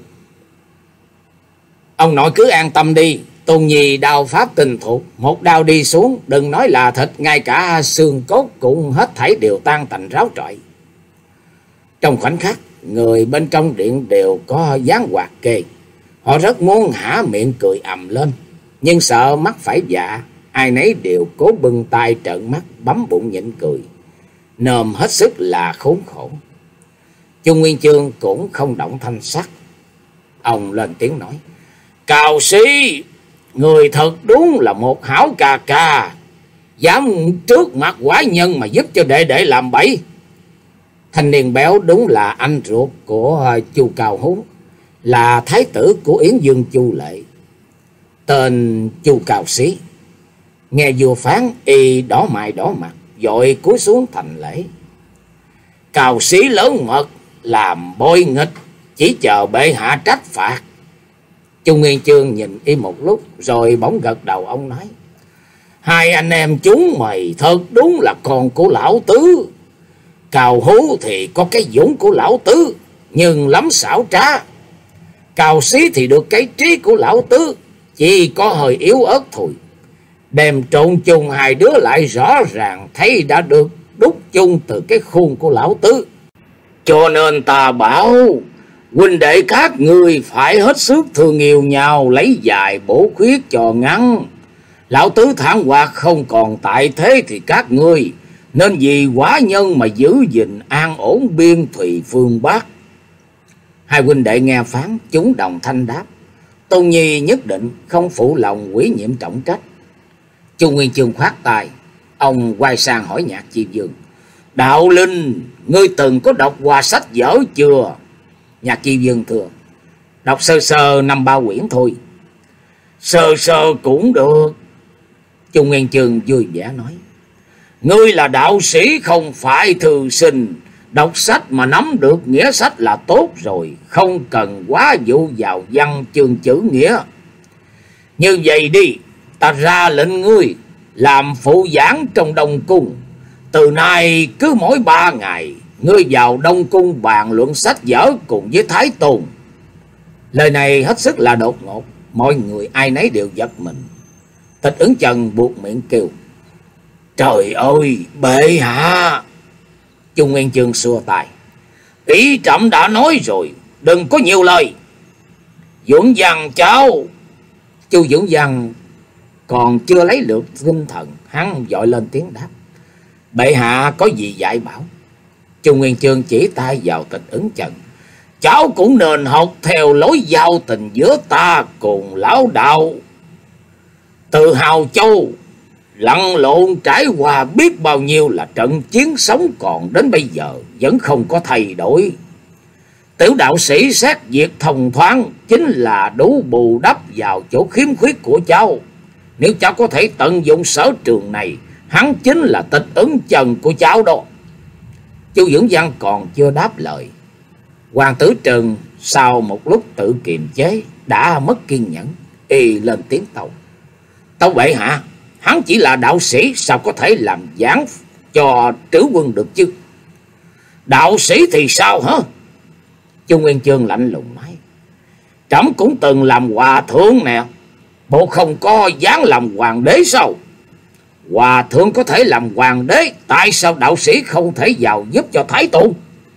Ông nội cứ an tâm đi, Tôn Nhi đao pháp tinh thục, một đao đi xuống, đừng nói là thịt, ngay cả xương cốt cũng hết thảy đều tan tành ráo trọi. Trong khoảnh khắc, người bên trong điện đều có dáng hoạt kê. Họ rất muốn hả miệng cười ầm lên, nhưng sợ mắc phải dạ, ai nấy đều cố bưng tay trợn mắt, bấm bụng nhịn cười, nơm hết sức là khốn khổ. Chu Nguyên Chương cũng không động thanh sắc. Ông lên tiếng nói: Cao sĩ, người thật đúng là một hảo ca ca, dám trước mặt quả nhân mà giúp cho đệ đệ làm bẫy. Thanh niên béo đúng là anh ruột của Chu Cao Hú, là thái tử của Yến Dương Chu Lệ, tên Chu Cao Sĩ. Nghe vua phán, y đỏ mày đỏ mặt, vội cúi xuống thành lễ: Cao sĩ lớn mật, làm bội nghịch, chỉ chờ bệ hạ trách phạt. Chu Nguyên Chương nhìn y một lúc rồi bỗng gật đầu, ông nói: Hai anh em chúng mày thật đúng là con của lão tứ. Cao Hú thì có cái dũng của lão tứ, nhưng lắm xảo trá. Cao Sĩ thì được cái trí của lão tứ, chỉ có hơi yếu ớt thôi. Đem trộn chung hai đứa lại rõ ràng thấy đã được đúc chung từ cái khuôn của lão tứ. Cho nên ta bảo huynh đệ các người phải hết sức thương yêu nhau, lấy dài bổ khuyết cho ngắn. Lão tứ thản hoặc không còn tại thế thì các ngươi nên vì quả nhân mà giữ gìn an ổn biên thùy phương Bắc. Hai huynh đệ nghe phán, chúng đồng thanh đáp: Tôn Nhi nhất định không phụ lòng quý nhiệm trọng trách. Chu Nguyên Chương khoát tay, ông quay sang hỏi Nhạc Chi Dương: Đạo Linh, ngươi từng có đọc qua sách vở chưa? Nhạc Chi Dương thưa: Đọc sơ sơ năm ba quyển thôi. Sơ sơ cũng được. Chu Nguyên Chương vui vẻ nói: Ngươi là đạo sĩ không phải thư sinh, đọc sách mà nắm được nghĩa sách là tốt rồi, không cần quá vụ vào văn chương chữ nghĩa. Như vậy đi, ta ra lệnh ngươi làm phụ giảng trong Đông Cung. Từ nay cứ mỗi ba ngày, ngươi vào Đông Cung bàn luận sách vở cùng với Thái Tôn. Lời này hết sức là đột ngột, mọi người ai nấy đều giật mình. Tịch Ứng Trần buộc miệng kêu: Trời ơi, bệ hạ! Chu Nguyên Chương xua tay: Ý trẫm đã nói rồi, đừng có nhiều lời. Dưỡng Văn cháu. Chu Dưỡng Văn còn chưa lấy được tinh thần, hắn vội lên tiếng đáp: Bệ hạ có gì dạy bảo? Chu Nguyên Chương chỉ tay vào Tịch Ứng Trần: Cháu cũng nên học theo lối giao tình giữa ta cùng lão đạo. Từ Hào Châu lặn lộn trải qua biết bao nhiêu là trận chiến, sống còn đến bây giờ vẫn không có thay đổi. Tiểu đạo sĩ xét việc thông thoáng chính là đủ bù đắp vào chỗ khiếm khuyết của cháu. Nếu cháu có thể tận dụng sở trường này, hắn chính là Tịch Ứng Trần của cháu đó. Chu Dưỡng Văn còn chưa đáp lời, Hoàng Tử Trừng sau một lúc tự kiềm chế đã mất kiên nhẫn, y lên tiếng tâu: Tâu bệ hạ, hắn chỉ là đạo sĩ, sao có thể làm giảng cho trữ quân được chứ? Đạo sĩ thì sao hả? Chu Nguyên Chương lạnh lùng nói: Trẫm cũng từng làm hòa thượng nè, bộ không có dám làm hoàng đế sao? Hòa thượng có thể làm hoàng đế, tại sao đạo sĩ không thể vào giúp cho Thái Tôn?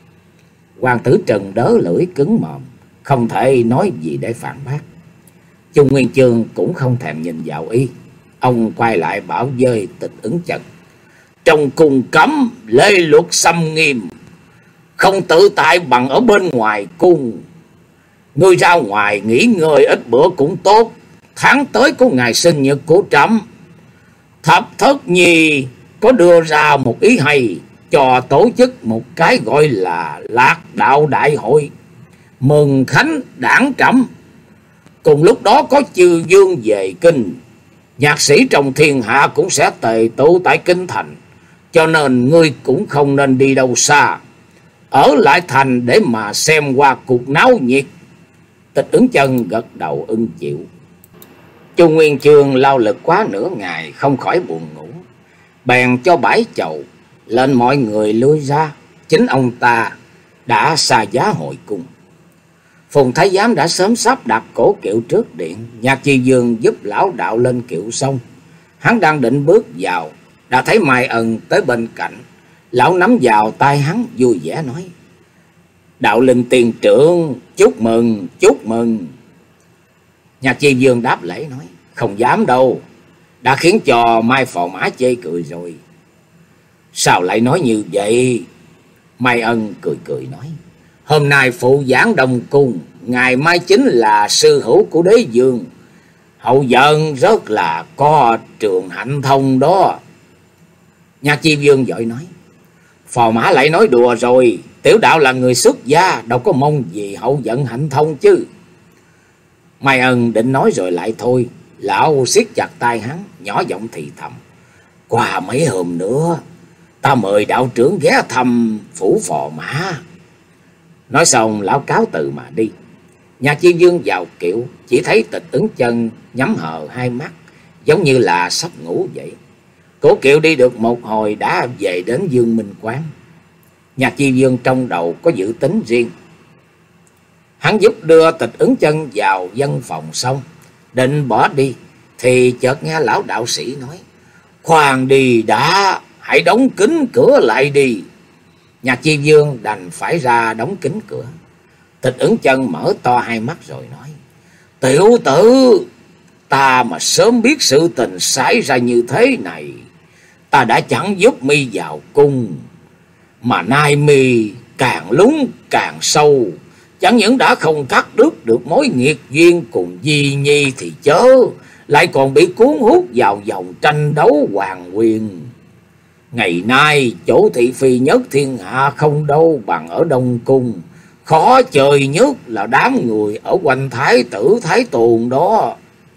Hoàng Tử Trừng đớ lưỡi cứng mồm, không thể nói gì để phản bác. Chu Nguyên Chương cũng không thèm nhìn vào y. Ông quay lại bảo với Tịch Ứng Trần: Trong cung cấm, lễ luật xâm nghiêm, không tự tại bằng ở bên ngoài cung. Ngươi ra ngoài nghỉ ngơi ít bữa cũng tốt. Tháng tới có ngày sinh nhật của trẫm, Thập Thất Nhi có đưa ra một ý hay, cho tổ chức một cái gọi là Lạc Đạo Đại Hội, mừng khánh đảng trẫm. Cùng lúc đó có chư vương về kinh, nhạc sĩ trong thiên hạ cũng sẽ tề tụ tại kinh thành, cho nên ngươi cũng không nên đi đâu xa, ở lại thành để mà xem qua cuộc náo nhiệt. Tịch Ứng Trần gật đầu ưng chịu. Chu Nguyên Chương lao lực quá nửa ngày không khỏi buồn ngủ, bèn cho bãi chầu lên mọi người lui ra. Chính ông ta đã xa giá hội cung. Phùng Thái Giám đã sớm sắp đặt cổ kiệu trước điện. Nhạc Chi Dương giúp lão đạo lên kiệu xong, hắn đang định bước vào, đã thấy Mai Ân tới bên cạnh. Lão nắm vào tay hắn vui vẻ nói: Đạo Linh tiền trưởng, chúc mừng, chúc mừng. Nhạc Chi Dương đáp lễ nói: Không dám đâu, đã khiến cho Mai Phò Mã chê cười rồi. Sao lại nói như vậy? Mai Ân cười cười nói: Hôm nay phụ giảng Đông Cung, ngày mai chính là sư hữu của đế vương, hậu dân rất là có trường hạnh thông đó. Nhạc Chi Dương vội nói: Phò Mã lại nói đùa rồi, tiểu đạo là người xuất gia, đâu có mong gì hậu vận hạnh thông chứ. Mai Ân định nói rồi lại thôi. Lão siết chặt tay hắn, nhỏ giọng thì thầm: Qua mấy hôm nữa ta mời đạo trưởng ghé thăm phủ Phò Mã. Nói xong lão cáo từ mà đi. Nhạc Chi Dương vào kiệu, chỉ thấy Tịch Ứng Chân nhắm hờ hai mắt, giống như là sắp ngủ vậy. Cổ kiệu đi được một hồi đã về đến Dương Minh Quán. Nhạc Chi Dương trong đầu có dự tính riêng. Hắn giúp đưa Tịch Ứng Chân vào văn phòng xong, định bỏ đi, thì chợt nghe lão đạo sĩ nói: Khoan đi đã, hãy đóng kín cửa lại đi. Nhạc Chi Dương đành phải ra đóng kín cửa. Tịch Ứng Chân mở to hai mắt rồi nói: Tiểu tử, ta mà sớm biết sự tình xảy ra như thế này, ta đã chẳng giúp mi vào cung, mà nay mi càng lún càng sâu. Chẳng những đã không cắt đứt được mối nghiệt duyên cùng Di Nhi thì chớ, lại còn bị cuốn hút vào vòng tranh đấu hoàng quyền. Ngày nay chỗ thị phi nhất thiên hạ không đâu bằng ở Đông Cung. Khó chơi nhất là đám người ở quanh thái tử Thái Tồn đó.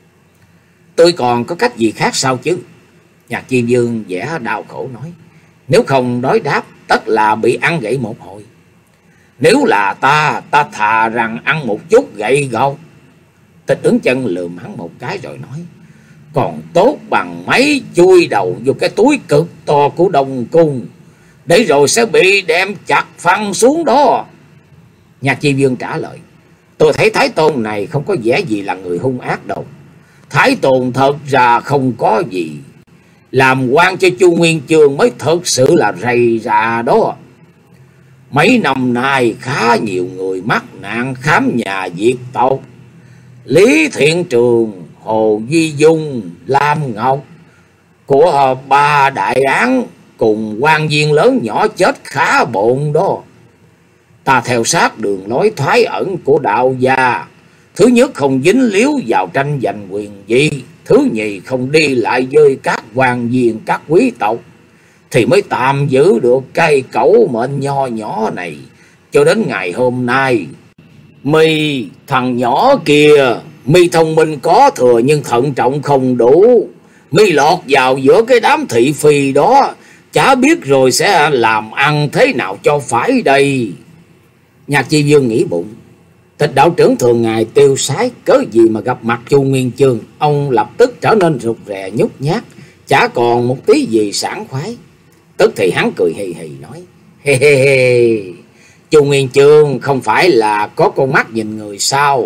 Tôi còn có cách gì khác sao chứ? Nhạc Chi Vương vẻ đau khổ nói. Nếu không đối đáp tất là bị ăn gậy một hồi. Nếu là ta, ta thà rằng ăn một chút gậy gộc. Tịch Ứng Chân lườm hắn một cái rồi nói. Còn tốt bằng mấy chui đầu vô cái túi cực to của Đông Cung, để rồi sẽ bị đem chặt phăng xuống đó. Nhạc Chi Vương trả lời. Tôi thấy Thái Tôn này không có vẻ gì là người hung ác đâu. Thái Tôn thật ra không có gì. Làm quan cho Chu Nguyên Chương mới thật sự là rầy rà đó. Mấy năm nay khá nhiều người mắc nạn khám nhà diệt tộc. Lý Thiện Trường, Hồ Duy Dung, Lam Ngọc của ba đại án cùng quan viên lớn nhỏ chết khá bộn đó. Ta theo sát đường lối thoái ẩn của đạo gia. Thứ nhất không dính líu vào tranh giành quyền vị. Thứ nhì không đi lại với các quan viên các quý tộc, thì mới tạm giữ được cây cẩu mệnh nho nhỏ này cho đến ngày hôm nay. Mi thằng nhỏ kia, mi thông minh có thừa nhưng thận trọng không đủ. Mi lọt vào giữa cái đám thị phi đó, chả biết rồi sẽ làm ăn thế nào cho phải đây. Nhạc Chi Vương nghĩ bụng. Tịch đạo trưởng thường ngày tiêu sái, cớ gì mà gặp mặt Chu Nguyên Chương, ông lập tức trở nên rụt rè nhút nhát, chả còn một tí gì sảng khoái. Tức thì hắn cười hì hì nói. Hê hê hê, Chu Nguyên Chương không phải là có con mắt nhìn người sao?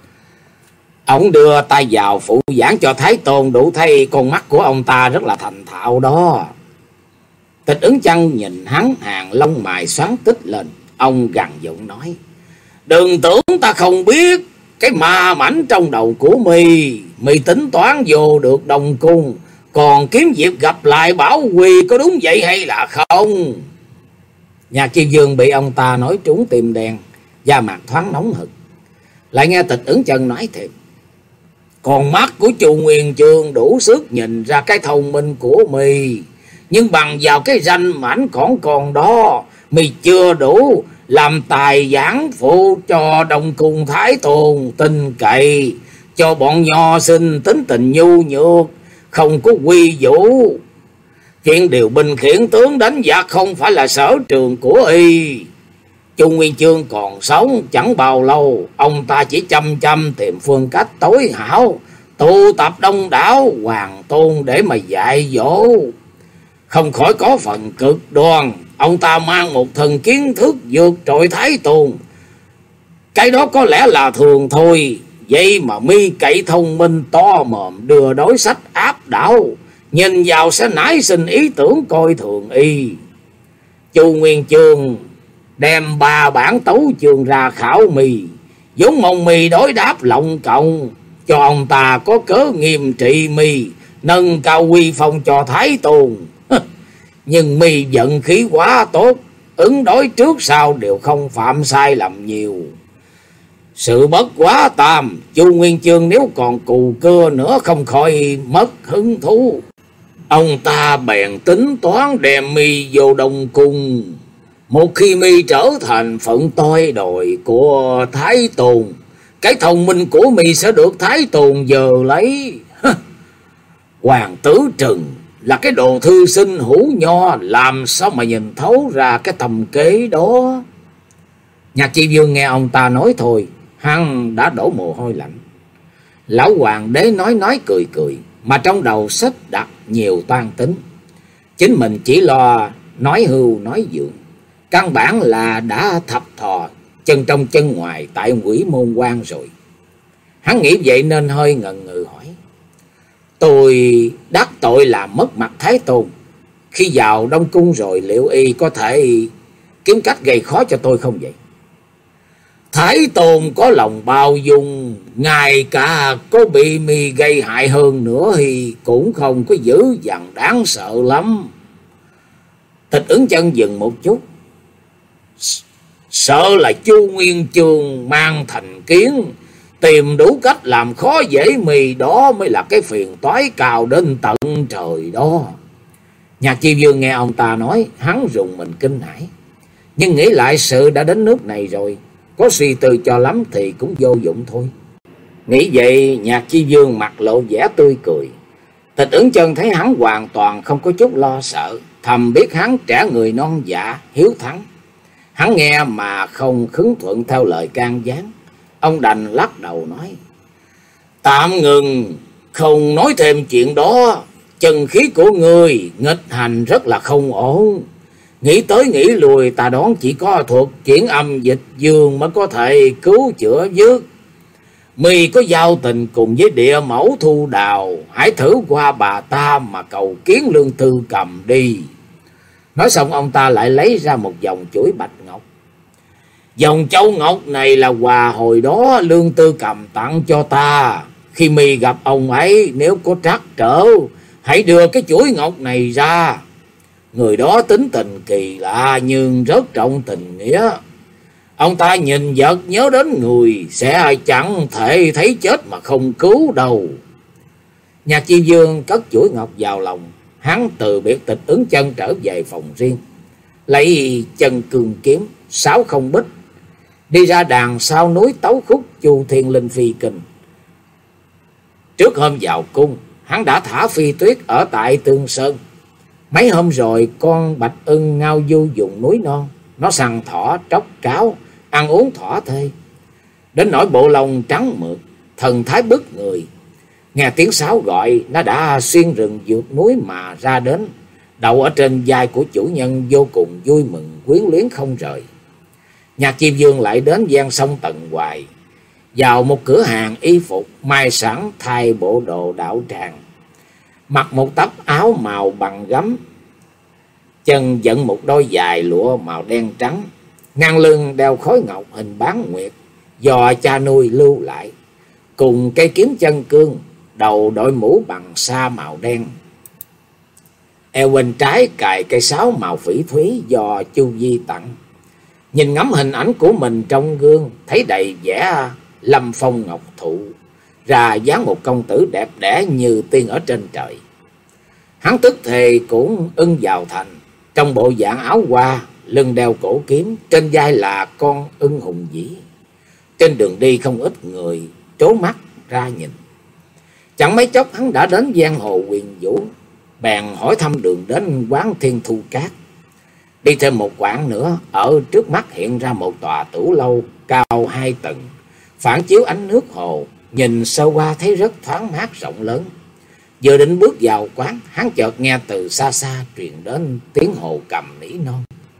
Ông đưa tay vào phụ giảng cho Thái Tôn, đủ thấy con mắt của ông ta rất là thành thạo đó. Tịch Ứng Chân nhìn hắn, hàng lông mày xoắn tích lên. Ông gằn giọng nói. Đừng tưởng ta không biết cái ma mảnh trong đầu của mi. Mi tính toán vô được Đông Cung, còn kiếm dịp gặp lại Bảo Quy, có đúng vậy hay là không? Nhạc Chi Vương bị ông ta nói trúng tim đen, da mặt thoáng nóng hực. Lại nghe Tịch Ứng Chân nói thêm. Con mắt của Chu Nguyên Chương đủ sức nhìn ra cái thông minh của mi, nhưng bằng vào cái danh mảnh còn còn đó, mi chưa đủ làm tài giảng phụ cho Đông Cung Thái Tôn tin cậy, cho bọn nho sinh tính tình nhu nhược, không có quy vũ. Chuyện điều binh khiển tướng đánh giặc không phải là sở trường của y. Chu Nguyên Chương còn sống chẳng bao lâu, ông ta chỉ chăm chăm tìm phương cách tối hảo, tụ tập đông đảo hoàng tôn để mà dạy dỗ. Không khỏi có phần cực đoan, ông ta mang một thần kiến thức vượt trội Thái Tôn. Cái đó có lẽ là thường thôi, vậy mà mi cậy thông minh to mồm đưa đối sách áp đảo, nhìn vào sẽ nảy sinh ý tưởng coi thường y. Chu Nguyên Chương đem ba bản tấu chương ra khảo mi, vốn mong mi đối đáp lộng cộng, cho ông ta có cớ nghiêm trị mi, nâng cao uy phong cho Thái Tôn. Nhưng mi vận khí quá tốt, ứng đối trước sau đều không phạm sai lầm nhiều. Sự bất quá tam, Chu Nguyên Chương nếu còn cù cưa nữa không khỏi mất hứng thú. Ông ta bèn tính toán đem mi vô Đông Cung. Một khi mi trở thành phận tôi đồi của Thái Tôn, cái thông minh của mi sẽ được Thái Tôn giờ lấy. Hoàng tử Trừng là cái đồ thư sinh hữu nho, làm sao mà nhìn thấu ra cái tầm kế đó. Nhạc Chi Vương nghe ông ta nói thôi, hắn đã đổ mồ hôi lạnh. Lão hoàng đế nói nói cười cười, mà trong đầu xếp đặt nhiều toan tính. Chính mình chỉ lo nói hưu nói dượng, căn bản là đã thập thò chân trong chân ngoài tại Quỷ Môn Quan rồi. Hắn nghĩ vậy nên hơi ngần ngừ hỏi. Tôi đắc tội làm mất mặt Thái Tôn, khi vào Đông Cung rồi liệu y có thể kiếm cách gây khó cho tôi không vậy? Thái Tôn có lòng bao dung, ngay cả có bị mi gây hại hơn nữa thì cũng không có dữ dằn đáng sợ lắm. Tịch Ứng Chân dừng một chút. Sợ là Chu Nguyên Chương mang thành kiến, tìm đủ cách làm khó dễ mi, đó mới là cái phiền toái cao đến tận trời đó. Nhạc Chi Dương nghe ông ta nói, hắn rùng mình kinh hãi, nhưng nghĩ lại sự đã đến nước này rồi, có suy tư cho lắm thì cũng vô dụng thôi. Nghĩ vậy, Nhạc Chi Dương mặt lộ vẻ tươi cười. Tịch Ứng Chân thấy hắn hoàn toàn không có chút lo sợ, thầm biết hắn trẻ người non dạ, hiếu thắng. Hắn nghe mà không khứng thuận theo lời can gián, ông đành lắc đầu nói: Tạm ngừng, không nói thêm chuyện đó. Chân khí của người nghịch hành rất là không ổn. Nghĩ tới nghĩ lùi, ta đoán chỉ có thuật chuyển âm dịch dương mới có thể cứu chữa dứt. Mi có giao tình cùng với địa mẫu Thu Đào, hãy thử qua bà ta mà cầu kiến Lương Tư Cầm đi. Nói xong ông ta lại lấy ra một vòng chuỗi bạch ngọc. Dòng châu ngọc này là quà hồi đó Lương Tư Cầm tặng cho ta. Khi mi gặp ông ấy, nếu có trắc trở, hãy đưa cái chuỗi ngọc này ra. Người đó tính tình kỳ lạ nhưng rất trọng tình nghĩa. Ông ta nhìn vật nhớ đến người, sẽ chẳng thể thấy chết mà không cứu đâu. Nhạc Chi Dương cất chuỗi ngọc vào lòng, hắn từ biệt Tịch Ứng Chân trở về phòng riêng, lấy chân cương kiếm sáu không bích, đi ra đàn sau núi tấu khúc Chu Thiên Linh Phi Kinh. Trước hôm vào cung, hắn đã thả Phi Tuyết ở tại Tương Sơn. Mấy hôm rồi, con bạch ưng ngao du vùng núi non, nó săn thỏ tróc cáo, ăn uống thỏa thê, đến nỗi bộ lông trắng mượt, thần thái bức người. Nghe tiếng sáo gọi, nó đã xuyên rừng vượt núi mà ra đến, đậu ở trên vai của chủ nhân, vô cùng vui mừng quyến luyến không rời. Nhạc Chi Dương lại đến gian sông Tần Hoài, vào một cửa hàng y phục mai sẵn thay bộ đồ đạo tràng, mặc một tấm áo màu bằng gấm, chân dẫn một đôi giày lụa màu đen trắng, ngang lưng đeo khối ngọc hình bán nguyệt do cha nuôi lưu lại, cùng cây kiếm chân cương, đầu đội mũ bằng sa màu đen, eo bên trái cài cây sáo màu phỉ thúy do Chu Di tặng. Nhìn ngắm hình ảnh của mình trong gương, thấy đầy vẻ lâm phong ngọc thụ, ra dáng một công tử đẹp đẽ như tiên ở trên trời. Hắn tức thì cũng ưng vào thành, trong bộ dạng áo hoa, lưng đeo cổ kiếm, trên vai là con ưng hùng vĩ. Trên đường đi không ít người trố mắt ra nhìn. Chẳng mấy chốc hắn đã đến giang hồ Huyền Vũ, bèn hỏi thăm đường đến quán Thiên Thu Cát. Đi thêm một quãng nữa, ở trước mắt hiện ra một tòa tửu lâu cao hai tầng, phản chiếu ánh nước hồ, nhìn sơ qua thấy rất thoáng mát rộng lớn. Vừa định bước vào quán, hắn chợt nghe từ xa xa truyền đến tiếng hồ cầm nỉ non.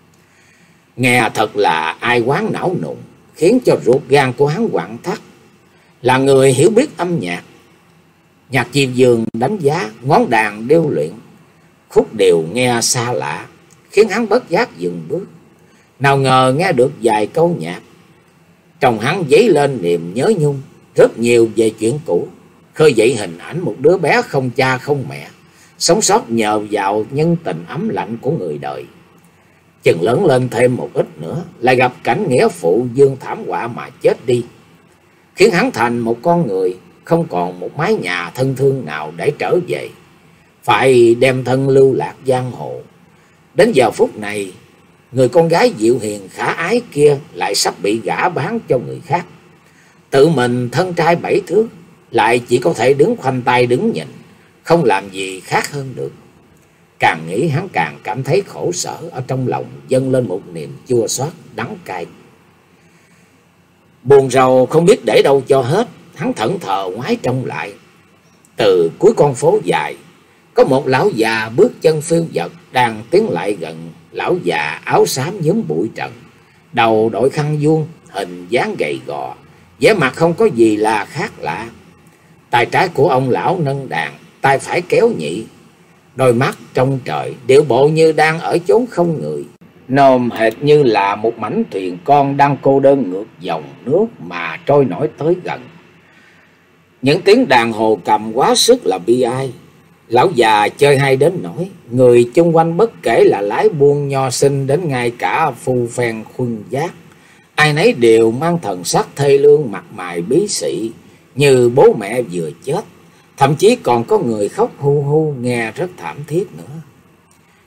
Nghe thật là ai quán não nụng, khiến cho ruột gan của hắn quặn thắt. Là người hiểu biết âm nhạc, Nhạc Chi Dương đánh giá ngón đàn điêu luyện, khúc đều nghe xa lạ, khiến hắn bất giác dừng bước. Nào ngờ nghe được vài câu nhạc, trong hắn dấy lên niềm nhớ nhung rất nhiều về chuyện cũ, khơi dậy hình ảnh một đứa bé không cha không mẹ, sống sót nhờ vào nhân tình ấm lạnh của người đời. Chừng lớn lên thêm một ít nữa, lại gặp cảnh nghĩa phụ dương thảm họa mà chết đi, khiến hắn thành một con người không còn một mái nhà thân thương nào để trở về, phải đem thân lưu lạc giang hồ. Đến giờ phút này, người con gái dịu hiền khả ái kia lại sắp bị gả bán cho người khác. Tự mình thân trai bảy thước, lại chỉ có thể đứng khoanh tay đứng nhìn, không làm gì khác hơn được. Càng nghĩ hắn càng cảm thấy khổ sở, ở trong lòng dâng lên một niềm chua xót đắng cay. Buồn rầu không biết để đâu cho hết, hắn thẫn thờ ngoái trông lại. Từ cuối con phố dài, có một lão già bước chân phiêu dật đang tiến lại gần. Lão già áo xám nhúm bụi trần, đầu đội khăn vuông, hình dáng gầy gò, vẻ mặt không có gì là khác lạ. Tay trái của ông lão nâng đàn, tay phải kéo nhị, đôi mắt trong trời, điệu bộ như đang ở chốn không người, nôm hệt như là một mảnh thuyền con đang cô đơn ngược dòng nước mà trôi nổi tới gần. Những tiếng đàn hồ cầm quá sức là bi ai. Lão già chơi hay đến nỗi người chung quanh bất kể là lái buôn nho sinh đến ngay cả phu phen khuân giác, ai nấy đều mang thần sắc thê lương, mặt mày bí xị như bố mẹ vừa chết. Thậm chí còn có người khóc hu hu nghe rất thảm thiết nữa.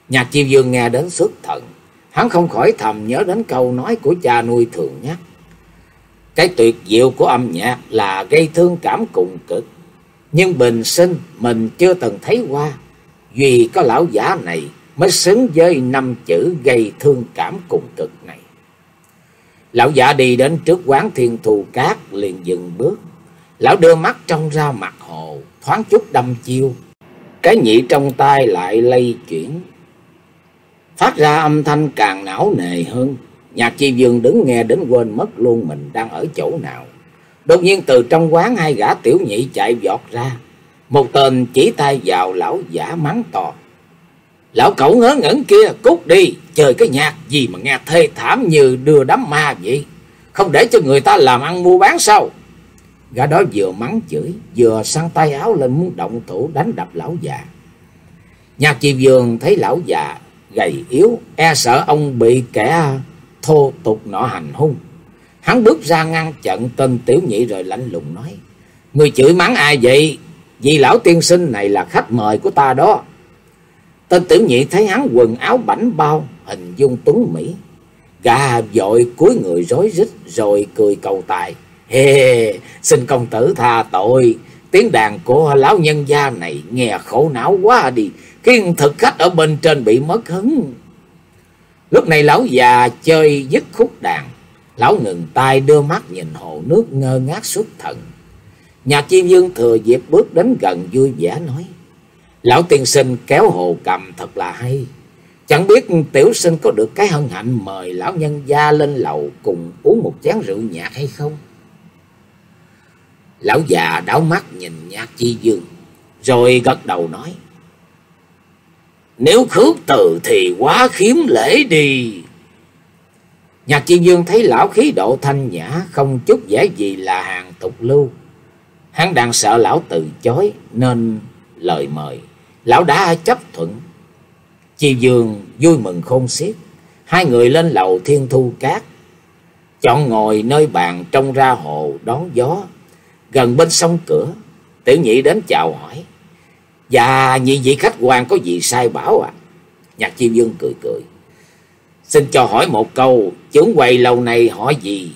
Nhạc Chiêu Dương nghe đến xuất thần, hắn không khỏi thầm nhớ đến câu nói của cha nuôi thường nhắc. Cái tuyệt diệu của âm nhạc là gây thương cảm cùng cực, nhưng bình sinh mình chưa từng thấy qua, duy có lão giả này mới xứng với năm chữ gây thương cảm cùng cực này. Lão giả đi đến trước quán Thiên Thu Cát liền dừng bước. Lão đưa mắt trông ra mặt hồ, thoáng chút đăm chiêu. Cái nhị trong tay lại lay chuyển, phát ra âm thanh càng não nề hơn. Nhạc Chi Dương đứng nghe đến quên mất luôn mình đang ở chỗ nào. Đột nhiên từ trong quán hai gã tiểu nhị chạy vọt ra. Một tên chỉ tay vào lão giả mắng to: "Lão cẩu ngớ ngẩn kia, cút đi, chơi cái nhạc gì mà nghe thê thảm như đưa đám ma vậy, không để cho người ta làm ăn mua bán sao?" Gã đó vừa mắng chửi, vừa sang tay áo lên muốn động thủ đánh đập lão già. Nhạc Chi Dương thấy lão già gầy yếu, e sợ ông bị kẻ thô tục nọ hành hung. Hắn bước ra ngăn chặn tên tiểu nhị rồi lạnh lùng nói: "Người chửi mắng ai vậy? Vì lão tiên sinh này là khách mời của ta đó." Tên tiểu nhị thấy hắn quần áo bảnh bao, hình dung tuấn mỹ, gã vội cúi người rối rít rồi cười cầu tài: "Hê, xin công tử tha tội, tiếng đàn của lão nhân gia này nghe khổ não quá đi, khiến thực khách ở bên trên bị mất hứng." Lúc này lão già chơi dứt khúc đàn, lão ngừng tay đưa mắt nhìn hồ nước ngơ ngác xuất thần. Nhạc Chi Dương thừa dịp bước đến gần vui vẻ nói: "Lão tiên sinh kéo hồ cầm thật là hay, chẳng biết tiểu sinh có được cái hân hạnh mời lão nhân gia lên lầu cùng uống một chén rượu nhạc hay không?" Lão già đảo mắt nhìn Nhạc Chi Dương rồi gật đầu nói: "Nếu khước từ thì quá khiếm lễ đi." Nhạc Chi Dương thấy lão khí độ thanh nhã, không chút vẻ gì là hàng tục lưu. Hắn đang sợ lão từ chối nên lời mời lão đã chấp thuận. Chi Dương vui mừng khôn xiết. Hai người lên lầu Thiên Thu Cát, chọn ngồi nơi bàn trông ra hồ đón gió gần bên sông cửa. Tiểu nhị đến chào hỏi: "Dạ nhị vị khách quan có gì sai bảo à?" Nhạc Chi Dương cười cười: "Xin cho hỏi một câu, trưởng quầy lâu này họ gì?"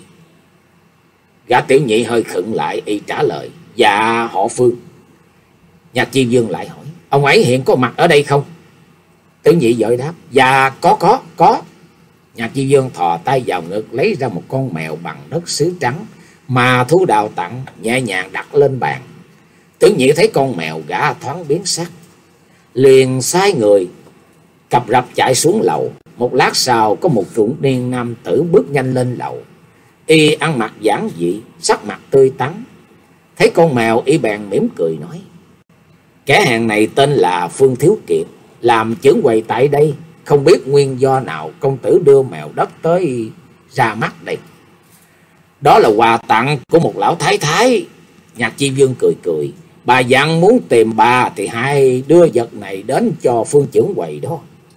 Gã tiểu nhị hơi khựng lại, y trả lời: "Dạ họ Phương." Nhạc Chi Dương lại hỏi: "Ông ấy hiện có mặt ở đây không?" Tiểu nhị vội đáp: "Dạ có có có." Nhạc Chi Dương thò tay vào ngực lấy ra một con mèo bằng đất sứ trắng mà thú đào tặng, nhẹ nhàng đặt lên bàn. Tiểu nhị thấy con mèo, gã thoáng biến sắc, liền sai người cập rập chạy xuống lầu. Một lát sau có một trung niên nam tử bước nhanh lên lầu. Y ăn mặc giản dị, sắc mặt tươi tắn. Thấy con mèo, y bèn mỉm cười nói: "Kẻ hàng này tên là Phương Thiếu Kiệt, làm trưởng quầy tại đây, không biết nguyên do nào công tử đưa mèo đất tới ra mắt đây." "Đó là quà tặng của một lão thái thái." Nhạc Chi Dương cười cười: "Bà dặn muốn tìm bà thì hãy đưa vật này đến cho Phương trưởng quầy đó."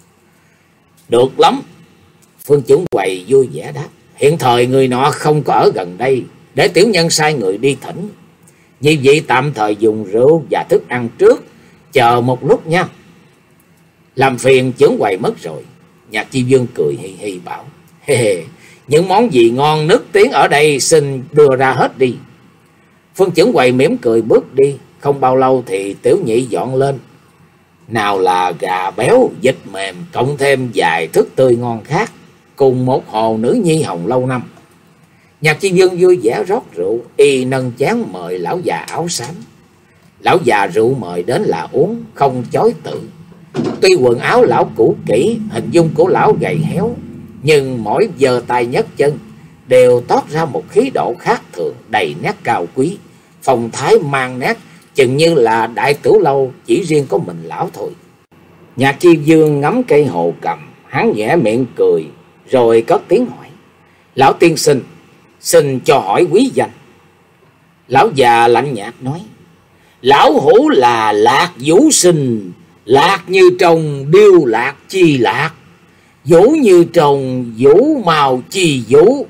"Được lắm." Phương trưởng quầy vui vẻ đáp: "Hiện thời người nọ không có ở gần đây, để tiểu nhân sai người đi thỉnh. Nhị vị tạm thời dùng rượu và thức ăn trước, chờ một lúc nha." "Làm phiền trưởng quầy mất rồi." Nhạc Chi Dương cười hì hì bảo: "Hê hê, những món gì ngon nức tiếng ở đây xin đưa ra hết đi." Phương trưởng quầy mỉm cười bước đi. Không bao lâu thì tiểu nhị dọn lên. Nào là gà béo, vịt mềm, cộng thêm vài thức tươi ngon khác, cùng một hồ nữ nhi hồng lâu năm. Nhạc Chi Dương vui vẻ rót rượu, y nâng chén mời lão già áo xám. Lão già rượu mời đến là uống, không chối từ. Tuy quần áo lão cũ kỹ, hình dung của lão gầy héo, nhưng mỗi giơ tay nhấc chân đều toát ra một khí độ khác thường, đầy nét cao quý, phong thái mang nét chừng như là đại tửu lâu chỉ riêng có mình lão thôi. Nhạc Chi Dương ngắm cây hồ cầm, hắn nhẹ miệng cười rồi cất tiếng hỏi: "Lão tiên sinh, xin cho hỏi quý danh." Lão già lạnh nhạt nói: "Lão hữu là Lạc Vũ Sinh, lạc như trồng điêu lạc chi lạc, vũ như trồng vũ màu chi vũ."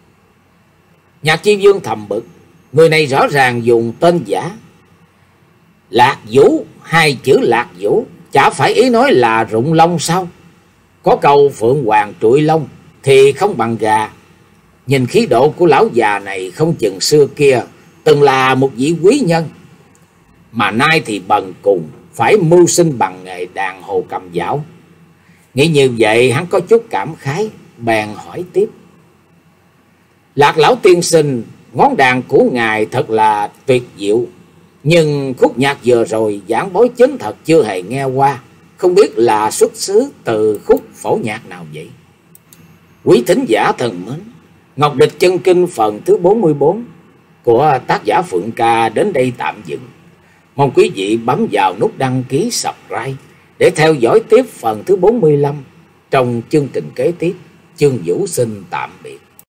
Nhạc Chi Dương thầm bực, người này rõ ràng dùng tên giả. Lạc Vũ, hai chữ Lạc Vũ Chả phải ý nói là rụng lông sao? Có câu phượng hoàng trụi lông thì không bằng gà. Nhìn khí độ của lão già này không chừng xưa kia từng là một vị quý nhân, mà nay thì bần cùng phải mưu sinh bằng nghề đàn hồ cầm dảo. Nghĩ như vậy hắn có chút cảm khái, bèn hỏi tiếp: Lạc lão tiên sinh, ngón đàn của ngài thật là tuyệt diệu, nhưng khúc nhạc vừa rồi giảng bối chính thật chưa hề nghe qua, không biết là xuất xứ từ khúc phổ nhạc nào vậy? Quý thính giả thân mến, Ngọc Địch Chân Kinh phần thứ bốn mươi bốn của tác giả Phượng Ca đến đây tạm dừng. Mong quý vị bấm vào nút đăng ký subscribe để theo dõi tiếp phần thứ bốn mươi lăm trong chương trình kế tiếp. Chương Vũ xin tạm biệt.